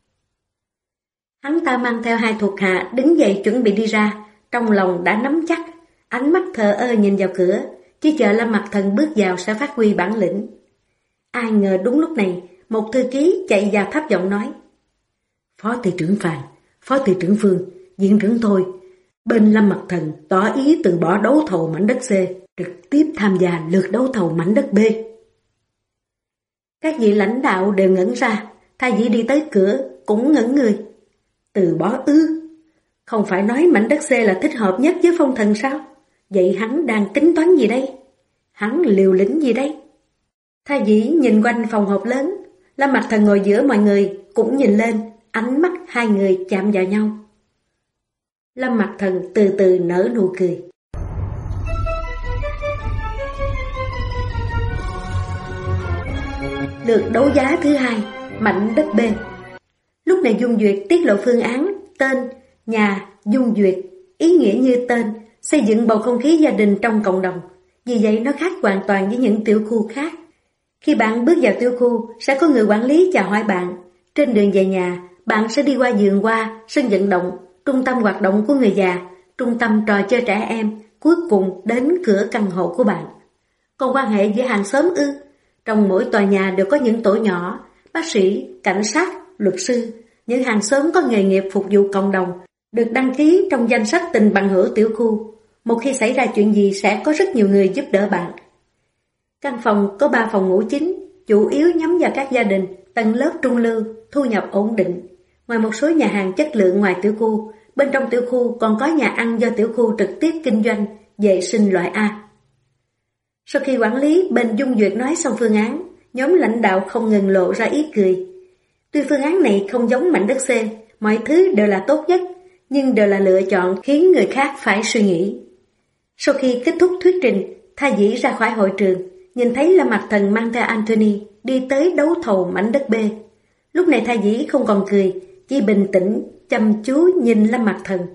Hắn ta mang theo 2 thuộc hạ đứng dậy chuẩn bị đi ra, trong lòng đã nắm chắc, ánh mắt thờ ơ nhìn vào cửa, chỉ chờ Lâm Mặc Thần bước vào sẽ phát huy bản lĩnh. Ai ngờ đúng lúc này, một thư ký chạy vào thấp giọng nói, Phó ty trưởng Phàn, Phó ty trưởng Phương, viện trưởng tôi, bên Lâm Mặc Thần tỏ ý từ bỏ đấu thầu mảnh đất C, trực tiếp tham gia lượt đấu thầu mảnh đất B. Các vị lãnh đạo đều ngẩn ra, Tha Dĩ đi tới cửa cũng ngẩn người. Từ bỏ ư? Không phải nói mảnh đất C là thích hợp nhất với Phong Thần sao? Vậy hắn đang tính toán gì đây? Hắn liều lĩnh gì đây? Tha Dĩ nhìn quanh phòng họp lớn, Lâm Mặc Thần ngồi giữa mọi người cũng nhìn lên, ánh mắt 2 người chạm vào nhau. Lâm Mặc Thần từ từ nở nụ cười. Lượt đấu giá thứ 2, mảnh đất B. Lúc này Dung Duyệt tiết lộ phương án, tên, nhà, Dung Duyệt, ý nghĩa như tên, xây dựng bầu không khí gia đình trong cộng đồng. Vì vậy nó khác hoàn toàn với những tiểu khu khác. Khi bạn bước vào tiểu khu, sẽ có người quản lý chào hỏi bạn. Trên đường về nhà, bạn sẽ đi qua vườn hoa, sân vận động, trung tâm hoạt động của người già, trung tâm trò chơi trẻ em, cuối cùng đến cửa căn hộ của bạn. Còn quan hệ giữa hàng xóm ư? Trong mỗi tòa nhà đều có những tổ nhỏ, bác sĩ, cảnh sát, luật sư. Những hàng xóm có nghề nghiệp phục vụ cộng đồng, được đăng ký trong danh sách tình bằng hữu tiểu khu. Một khi xảy ra chuyện gì sẽ có rất nhiều người giúp đỡ bạn. Căn phòng có 3 phòng ngủ chính, chủ yếu nhắm vào các gia đình, tầng lớp trung lưu, thu nhập ổn định. Ngoài một số nhà hàng chất lượng ngoài tiểu khu, bên trong tiểu khu còn có nhà ăn do tiểu khu trực tiếp kinh doanh, vệ sinh loại A. Sau khi quản lý bên Dung Duyệt nói xong phương án, nhóm lãnh đạo không ngừng lộ ra ý cười. Tuy phương án này không giống mảnh đất C, mọi thứ đều là tốt nhất, nhưng đều là lựa chọn khiến người khác phải suy nghĩ. Sau khi kết thúc thuyết trình, Tha Dĩ ra khỏi hội trường, nhìn thấy Lâm Mặc Thần mang theo Anthony đi tới đấu thầu mảnh đất B. Lúc này Tha Dĩ không còn cười, chỉ bình tĩnh, chăm chú nhìn Lâm Mặc Thần.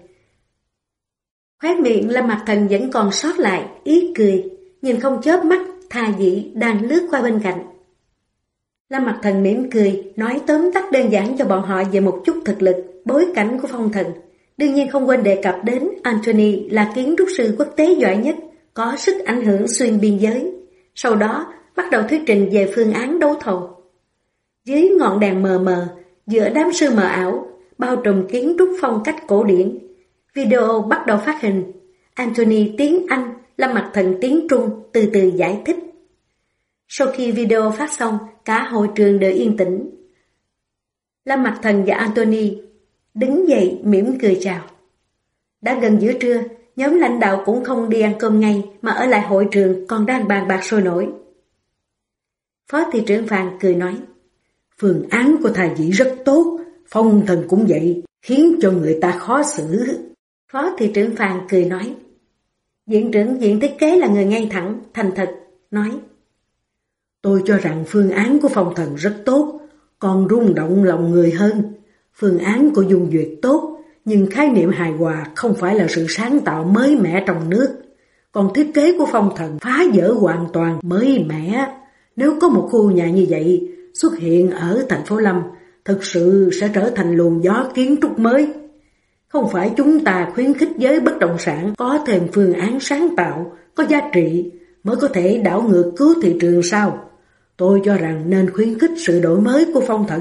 Khóe miệng Lâm Mặc Thần vẫn còn sót lại ý cười, nhìn không chớp mắt Tha Dĩ đang lướt qua bên cạnh. Lâm Mặc Thần mỉm cười, nói tóm tắt đơn giản cho bọn họ về một chút thực lực, bối cảnh của Phong Thần. Đương nhiên không quên đề cập đến Anthony là kiến trúc sư quốc tế giỏi nhất, có sức ảnh hưởng xuyên biên giới. Sau đó bắt đầu thuyết trình về phương án đấu thầu. Dưới ngọn đèn mờ mờ, giữa đám sương mờ ảo, bao trùm kiến trúc phong cách cổ điển. Video bắt đầu phát hình. Anthony tiếng Anh, Lâm Mặc Thần tiếng Trung từ từ giải thích. Sau khi video phát xong, cả hội trường đều yên tĩnh. Lâm Mặc Thần và Anthony đứng dậy mỉm cười chào. Đã gần giữa trưa, nhóm lãnh đạo cũng không đi ăn cơm ngay mà ở lại hội trường còn đang bàn bạc sôi nổi. Phó ty trưởng Phàn cười nói, Phương án của Thà Dĩ rất tốt, Phong Thần cũng vậy, khiến cho người ta khó xử. Phó thị trưởng Phàn cười nói. Viện trưởng viện thiết kế là người ngay thẳng, thành thật, nói. Tôi cho rằng phương án của Phong Thần rất tốt, còn rung động lòng người hơn. Phương án của Dung Duyệt tốt, nhưng khái niệm hài hòa không phải là sự sáng tạo mới mẻ trong nước. Còn thiết kế của Phong Thần phá vỡ hoàn toàn mới mẻ. Nếu có một khu nhà như vậy xuất hiện ở thành phố Lâm, thực sự sẽ trở thành luồng gió kiến trúc mới. Không phải chúng ta khuyến khích giới bất động sản có thêm phương án sáng tạo, có giá trị mới có thể đảo ngược cứu thị trường sao? Tôi cho rằng nên khuyến khích sự đổi mới của Phong Thần.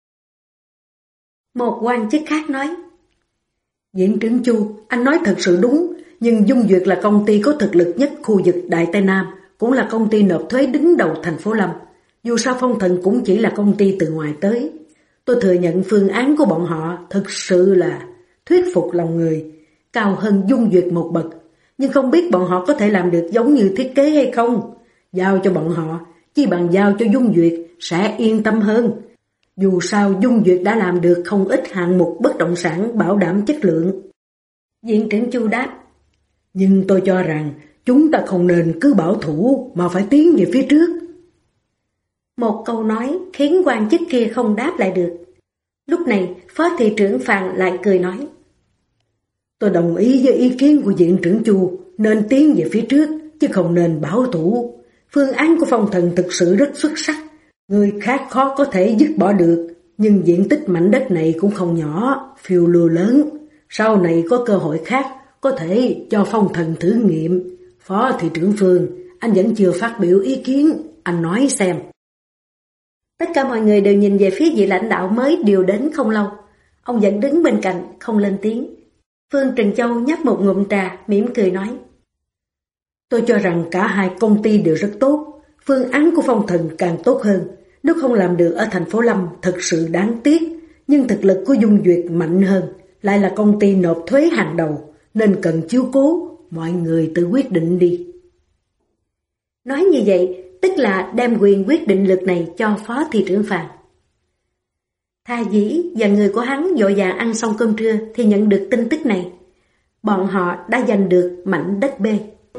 Một quan chức khác nói. Viện trưởng Chu, anh nói thật sự đúng, nhưng Dung Duyệt là công ty có thực lực nhất khu vực Đại Tây Nam, cũng là công ty nộp thuế đứng đầu thành phố Lâm. Dù sao Phong Thần cũng chỉ là công ty từ ngoài tới. Tôi thừa nhận phương án của bọn họ thực sự là thuyết phục lòng người, cao hơn Dung Duyệt một bậc, nhưng không biết bọn họ có thể làm được giống như thiết kế hay không. Giao cho bọn họ, chi bằng giao cho Dung Duyệt sẽ yên tâm hơn. Dù sao Dung Duyệt đã làm được không ít hạng mục bất động sản bảo đảm chất lượng. Viện trưởng Chu đáp. Nhưng tôi cho rằng chúng ta không nên cứ bảo thủ mà phải tiến về phía trước. Một câu nói khiến quan chức kia không đáp lại được. Lúc này Phó thị trưởng Phàn lại cười nói. Tôi đồng ý với ý kiến của viện trưởng Chu, nên tiến về phía trước chứ không nên bảo thủ. Phương án của Phong Thần thực sự rất xuất sắc, người khác khó có thể dứt bỏ được, nhưng diện tích mảnh đất này cũng không nhỏ, phiêu lưu lớn. Sau này có cơ hội khác có thể cho Phong Thần thử nghiệm. Phó thị trưởng Phương, anh vẫn chưa phát biểu ý kiến, anh nói xem. Tất cả mọi người đều nhìn về phía vị lãnh đạo mới điều đến không lâu. Ông vẫn đứng bên cạnh, không lên tiếng. Phương Trừng Châu nhấp một ngụm trà, mỉm cười nói. Tôi cho rằng cả hai công ty đều rất tốt. Phương án của Phong Thần càng tốt hơn. Nếu không làm được ở thành phố Lâm thật sự đáng tiếc. Nhưng thực lực của Dung Duyệt mạnh hơn, lại là công ty nộp thuế hàng đầu, nên cần chiếu cố. Mọi người tự quyết định đi. Nói như vậy, tức là đem quyền quyết định lực này cho Phó thị trưởng Phàn. Thà Dĩ và người của hắn vội vàng ăn xong cơm trưa thì nhận được tin tức này. Bọn họ đã giành được mảnh đất B.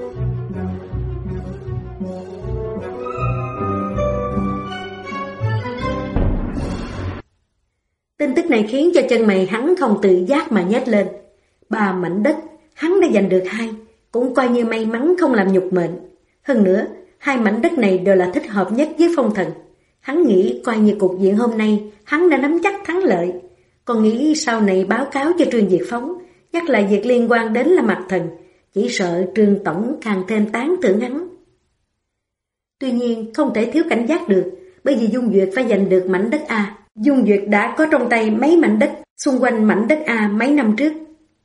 Tin tức này khiến cho chân mày hắn không tự giác mà nhếch lên. 3 mảnh đất, hắn đã giành được 2, cũng coi như may mắn không làm nhục mệnh. Hơn nữa, 2 mảnh đất này đều là thích hợp nhất với Phong Thần. Hắn nghĩ coi như cục diện hôm nay, hắn đã nắm chắc thắng lợi. Còn nghĩ sau này báo cáo cho Trương Diệt Phóng, nhắc lại việc liên quan đến Lâm Mặc Thần, chỉ sợ Trương Tổng càng thêm tán thưởng hắn. Tuy nhiên, không thể thiếu cảnh giác được, bởi vì Dung Duyệt phải giành được mảnh đất A. Dung Duyệt đã có trong tay mấy mảnh đất xung quanh mảnh đất A mấy năm trước.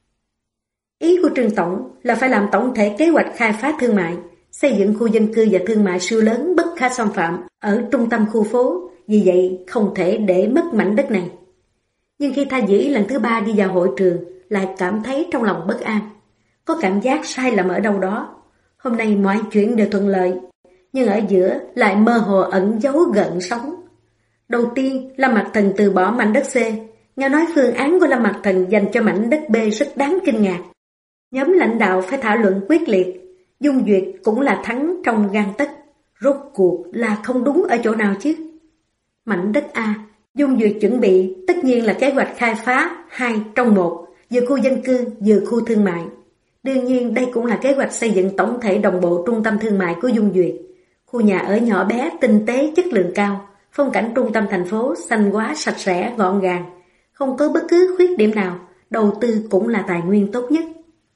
Ý của Trương Tổng là phải làm tổng thể kế hoạch khai phá thương mại, xây dựng khu dân cư và thương mại siêu lớn bất khả xâm phạm ở trung tâm khu phố, vì vậy không thể để mất mảnh đất này. Nhưng khi Thà Dĩ lần thứ 3 đi vào hội trường, lại cảm thấy trong lòng bất an, có cảm giác sai lầm ở đâu đó. Hôm nay mọi chuyện đều thuận lợi, nhưng ở giữa lại mơ hồ ẩn giấu gợn sóng. Đầu tiên, Lâm Mặc Thần từ bỏ mảnh đất C. Nghe nói phương án của Lâm Mặc Thần dành cho mảnh đất B rất đáng kinh ngạc. Nhóm lãnh đạo phải thảo luận quyết liệt. Dung Duyệt cũng là thắng trong gang tấc. Rốt cuộc là không đúng ở chỗ nào chứ? Mảnh đất A, Dung Duyệt chuẩn bị tất nhiên là kế hoạch khai phá 2 trong 1, vừa khu dân cư vừa khu thương mại. Đương nhiên đây cũng là kế hoạch xây dựng tổng thể đồng bộ trung tâm thương mại của Dung Duyệt. Khu nhà ở nhỏ bé, tinh tế, chất lượng cao, phong cảnh trung tâm thành phố xanh hóa sạch sẽ, gọn gàng, không có bất cứ khuyết điểm nào, đầu tư cũng là tài nguyên tốt nhất.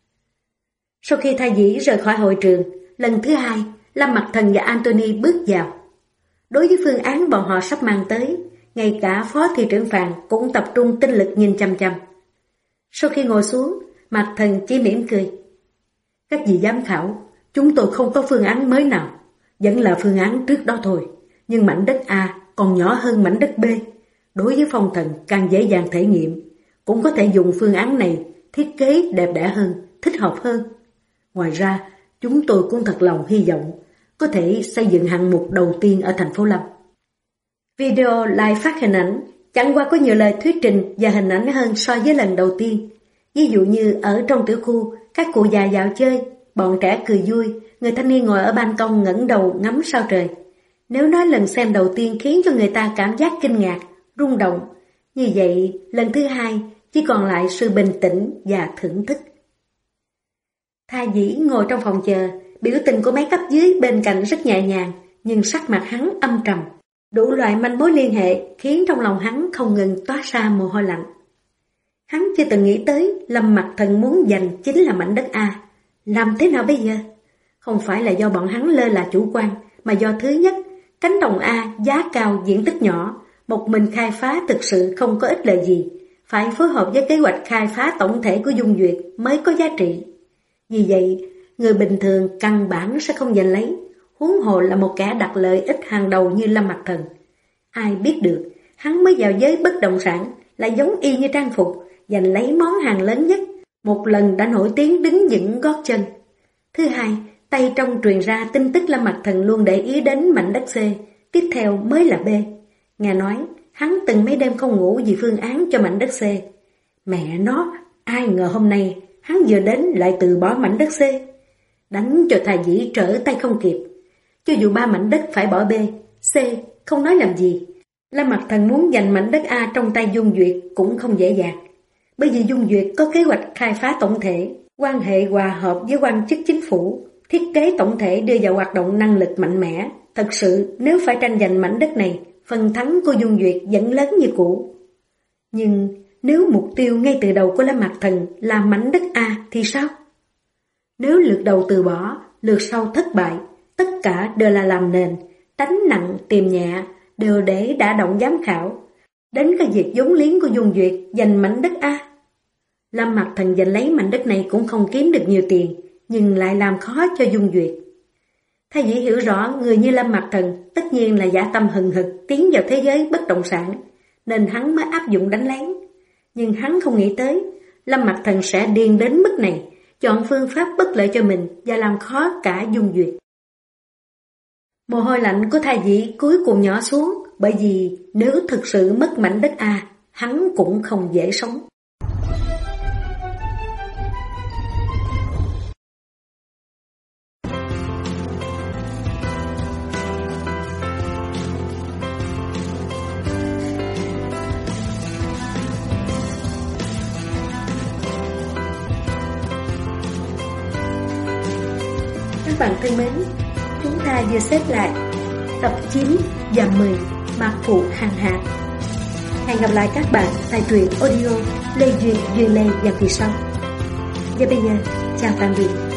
Sau khi Thà Dĩ rời khỏi hội trường, lần thứ 2, Lâm Mặc Thần và Anthony bước vào. Đối với phương án bọn họ sắp mang tới, ngay cả Phó thị trưởng Phàn cũng tập trung tinh lực nhìn chăm chăm. Sau khi ngồi xuống, Mặc Thần chỉ mỉm cười. Các vị giám khảo, chúng tôi không có phương án mới nào, vẫn là phương án trước đó thôi, nhưng mảnh đất A còn nhỏ hơn mảnh đất B. Đối với Phong Thần càng dễ dàng thể nghiệm, cũng có thể dùng phương án này thiết kế đẹp đẽ hơn, thích hợp hơn. Ngoài ra, chúng tôi cũng thật lòng hy vọng có thể xây dựng hạng mục đầu tiên ở thành phố Lâm. Video lại phát hình ảnh, chẳng qua có nhiều lời thuyết trình và hình ảnh hơn so với lần đầu tiên. Ví dụ như ở trong tiểu khu, các cụ già dạo chơi, bọn trẻ cười vui, người thanh niên ngồi ở ban công ngẩng đầu ngắm sao trời. Nếu nói lần xem đầu tiên khiến cho người ta cảm giác kinh ngạc, rung động, như vậy lần thứ hai chỉ còn lại sự bình tĩnh và thưởng thức. Tha Dĩ ngồi trong phòng chờ, biểu tình của mấy cấp dưới bên cạnh rất nhẹ nhàng, nhưng sắc mặt hắn âm trầm. Đủ loại manh mối liên hệ khiến trong lòng hắn không ngừng toát ra mồ hôi lạnh. Hắn chưa từng nghĩ tới Lâm Mặc Thần muốn giành chính là mảnh đất A. Làm thế nào bây giờ? Không phải là do bọn hắn lơ là chủ quan, mà do thứ nhất, cánh đồng A giá cao diện tích nhỏ, một mình khai phá thực sự không có ích lợi gì, phải phối hợp với kế hoạch khai phá tổng thể của Dung Duyệt mới có giá trị. Vì vậy, người bình thường căn bản sẽ không giành lấy, huống hồ là một kẻ đặt lợi ích hàng đầu như Lâm Mặc Thần. Ai biết được, hắn mới vào giới bất động sản, lại giống y như trang phục, giành lấy món hàng lớn nhất, một lần đã nổi tiếng đứng vững gót chân. Thứ hai, tay trong truyền ra tin tức Lâm Mặc Thần luôn để ý đến mảnh đất C, tiếp theo mới là B. Nghe nói, hắn từng mấy đêm không ngủ vì phương án cho mảnh đất C. Mẹ nó, ai ngờ hôm nay, hắn vừa đến lại từ bỏ mảnh đất C. Đánh cho Tha Dĩ trở tay không kịp. Cho dù 3 mảnh đất phải bỏ B, C không nói làm gì. Lâm Mặc Thần muốn giành mảnh đất A trong tay Dung Duyệt cũng không dễ dàng. Bởi vì Dung Duyệt có kế hoạch khai phá tổng thể, quan hệ hòa hợp với quan chức chính phủ, thiết kế tổng thể đưa vào hoạt động năng lực mạnh mẽ. Thật sự nếu phải tranh giành mảnh đất này, phần thắng của Dung Duyệt vẫn lớn như cũ. Nhưng nếu mục tiêu ngay từ đầu của Lâm Mặc Thần là mảnh đất A thì sao? Nếu lượt đầu từ bỏ, lượt sau thất bại, tất cả đều là làm nền, đánh nặng tìm nhẹ, đều để đả động giám khảo. Đến cái việc vốn liếng của Dung Duyệt giành mảnh đất A. Lâm Mặc Thần giành lấy mảnh đất này cũng không kiếm được nhiều tiền, nhưng lại làm khó cho Dung Duyệt. Tha Dĩ hiểu rõ người như Lâm Mặc Thần tất nhiên là dã tâm hừng hực tiến vào thế giới bất động sản, nên hắn mới áp dụng đánh lén. Nhưng hắn không nghĩ tới Lâm Mặc Thần sẽ điên đến mức này, chọn phương pháp bất lợi cho mình và làm khó cả Dung Duyệt. Mồ hôi lạnh của Tha Dĩ cuối cùng nhỏ xuống, bởi vì nếu thực sự mất mảnh đất A, hắn cũng không dễ sống. Các bạn thân mến, chúng ta vừa xếp lại tập 9 và 10 Mạc Phụ Hàng Hạ. Hẹn gặp lại các bạn tại truyện audio Lê Duyên Lê và kỳ sau. Và bây giờ, chào tạm biệt.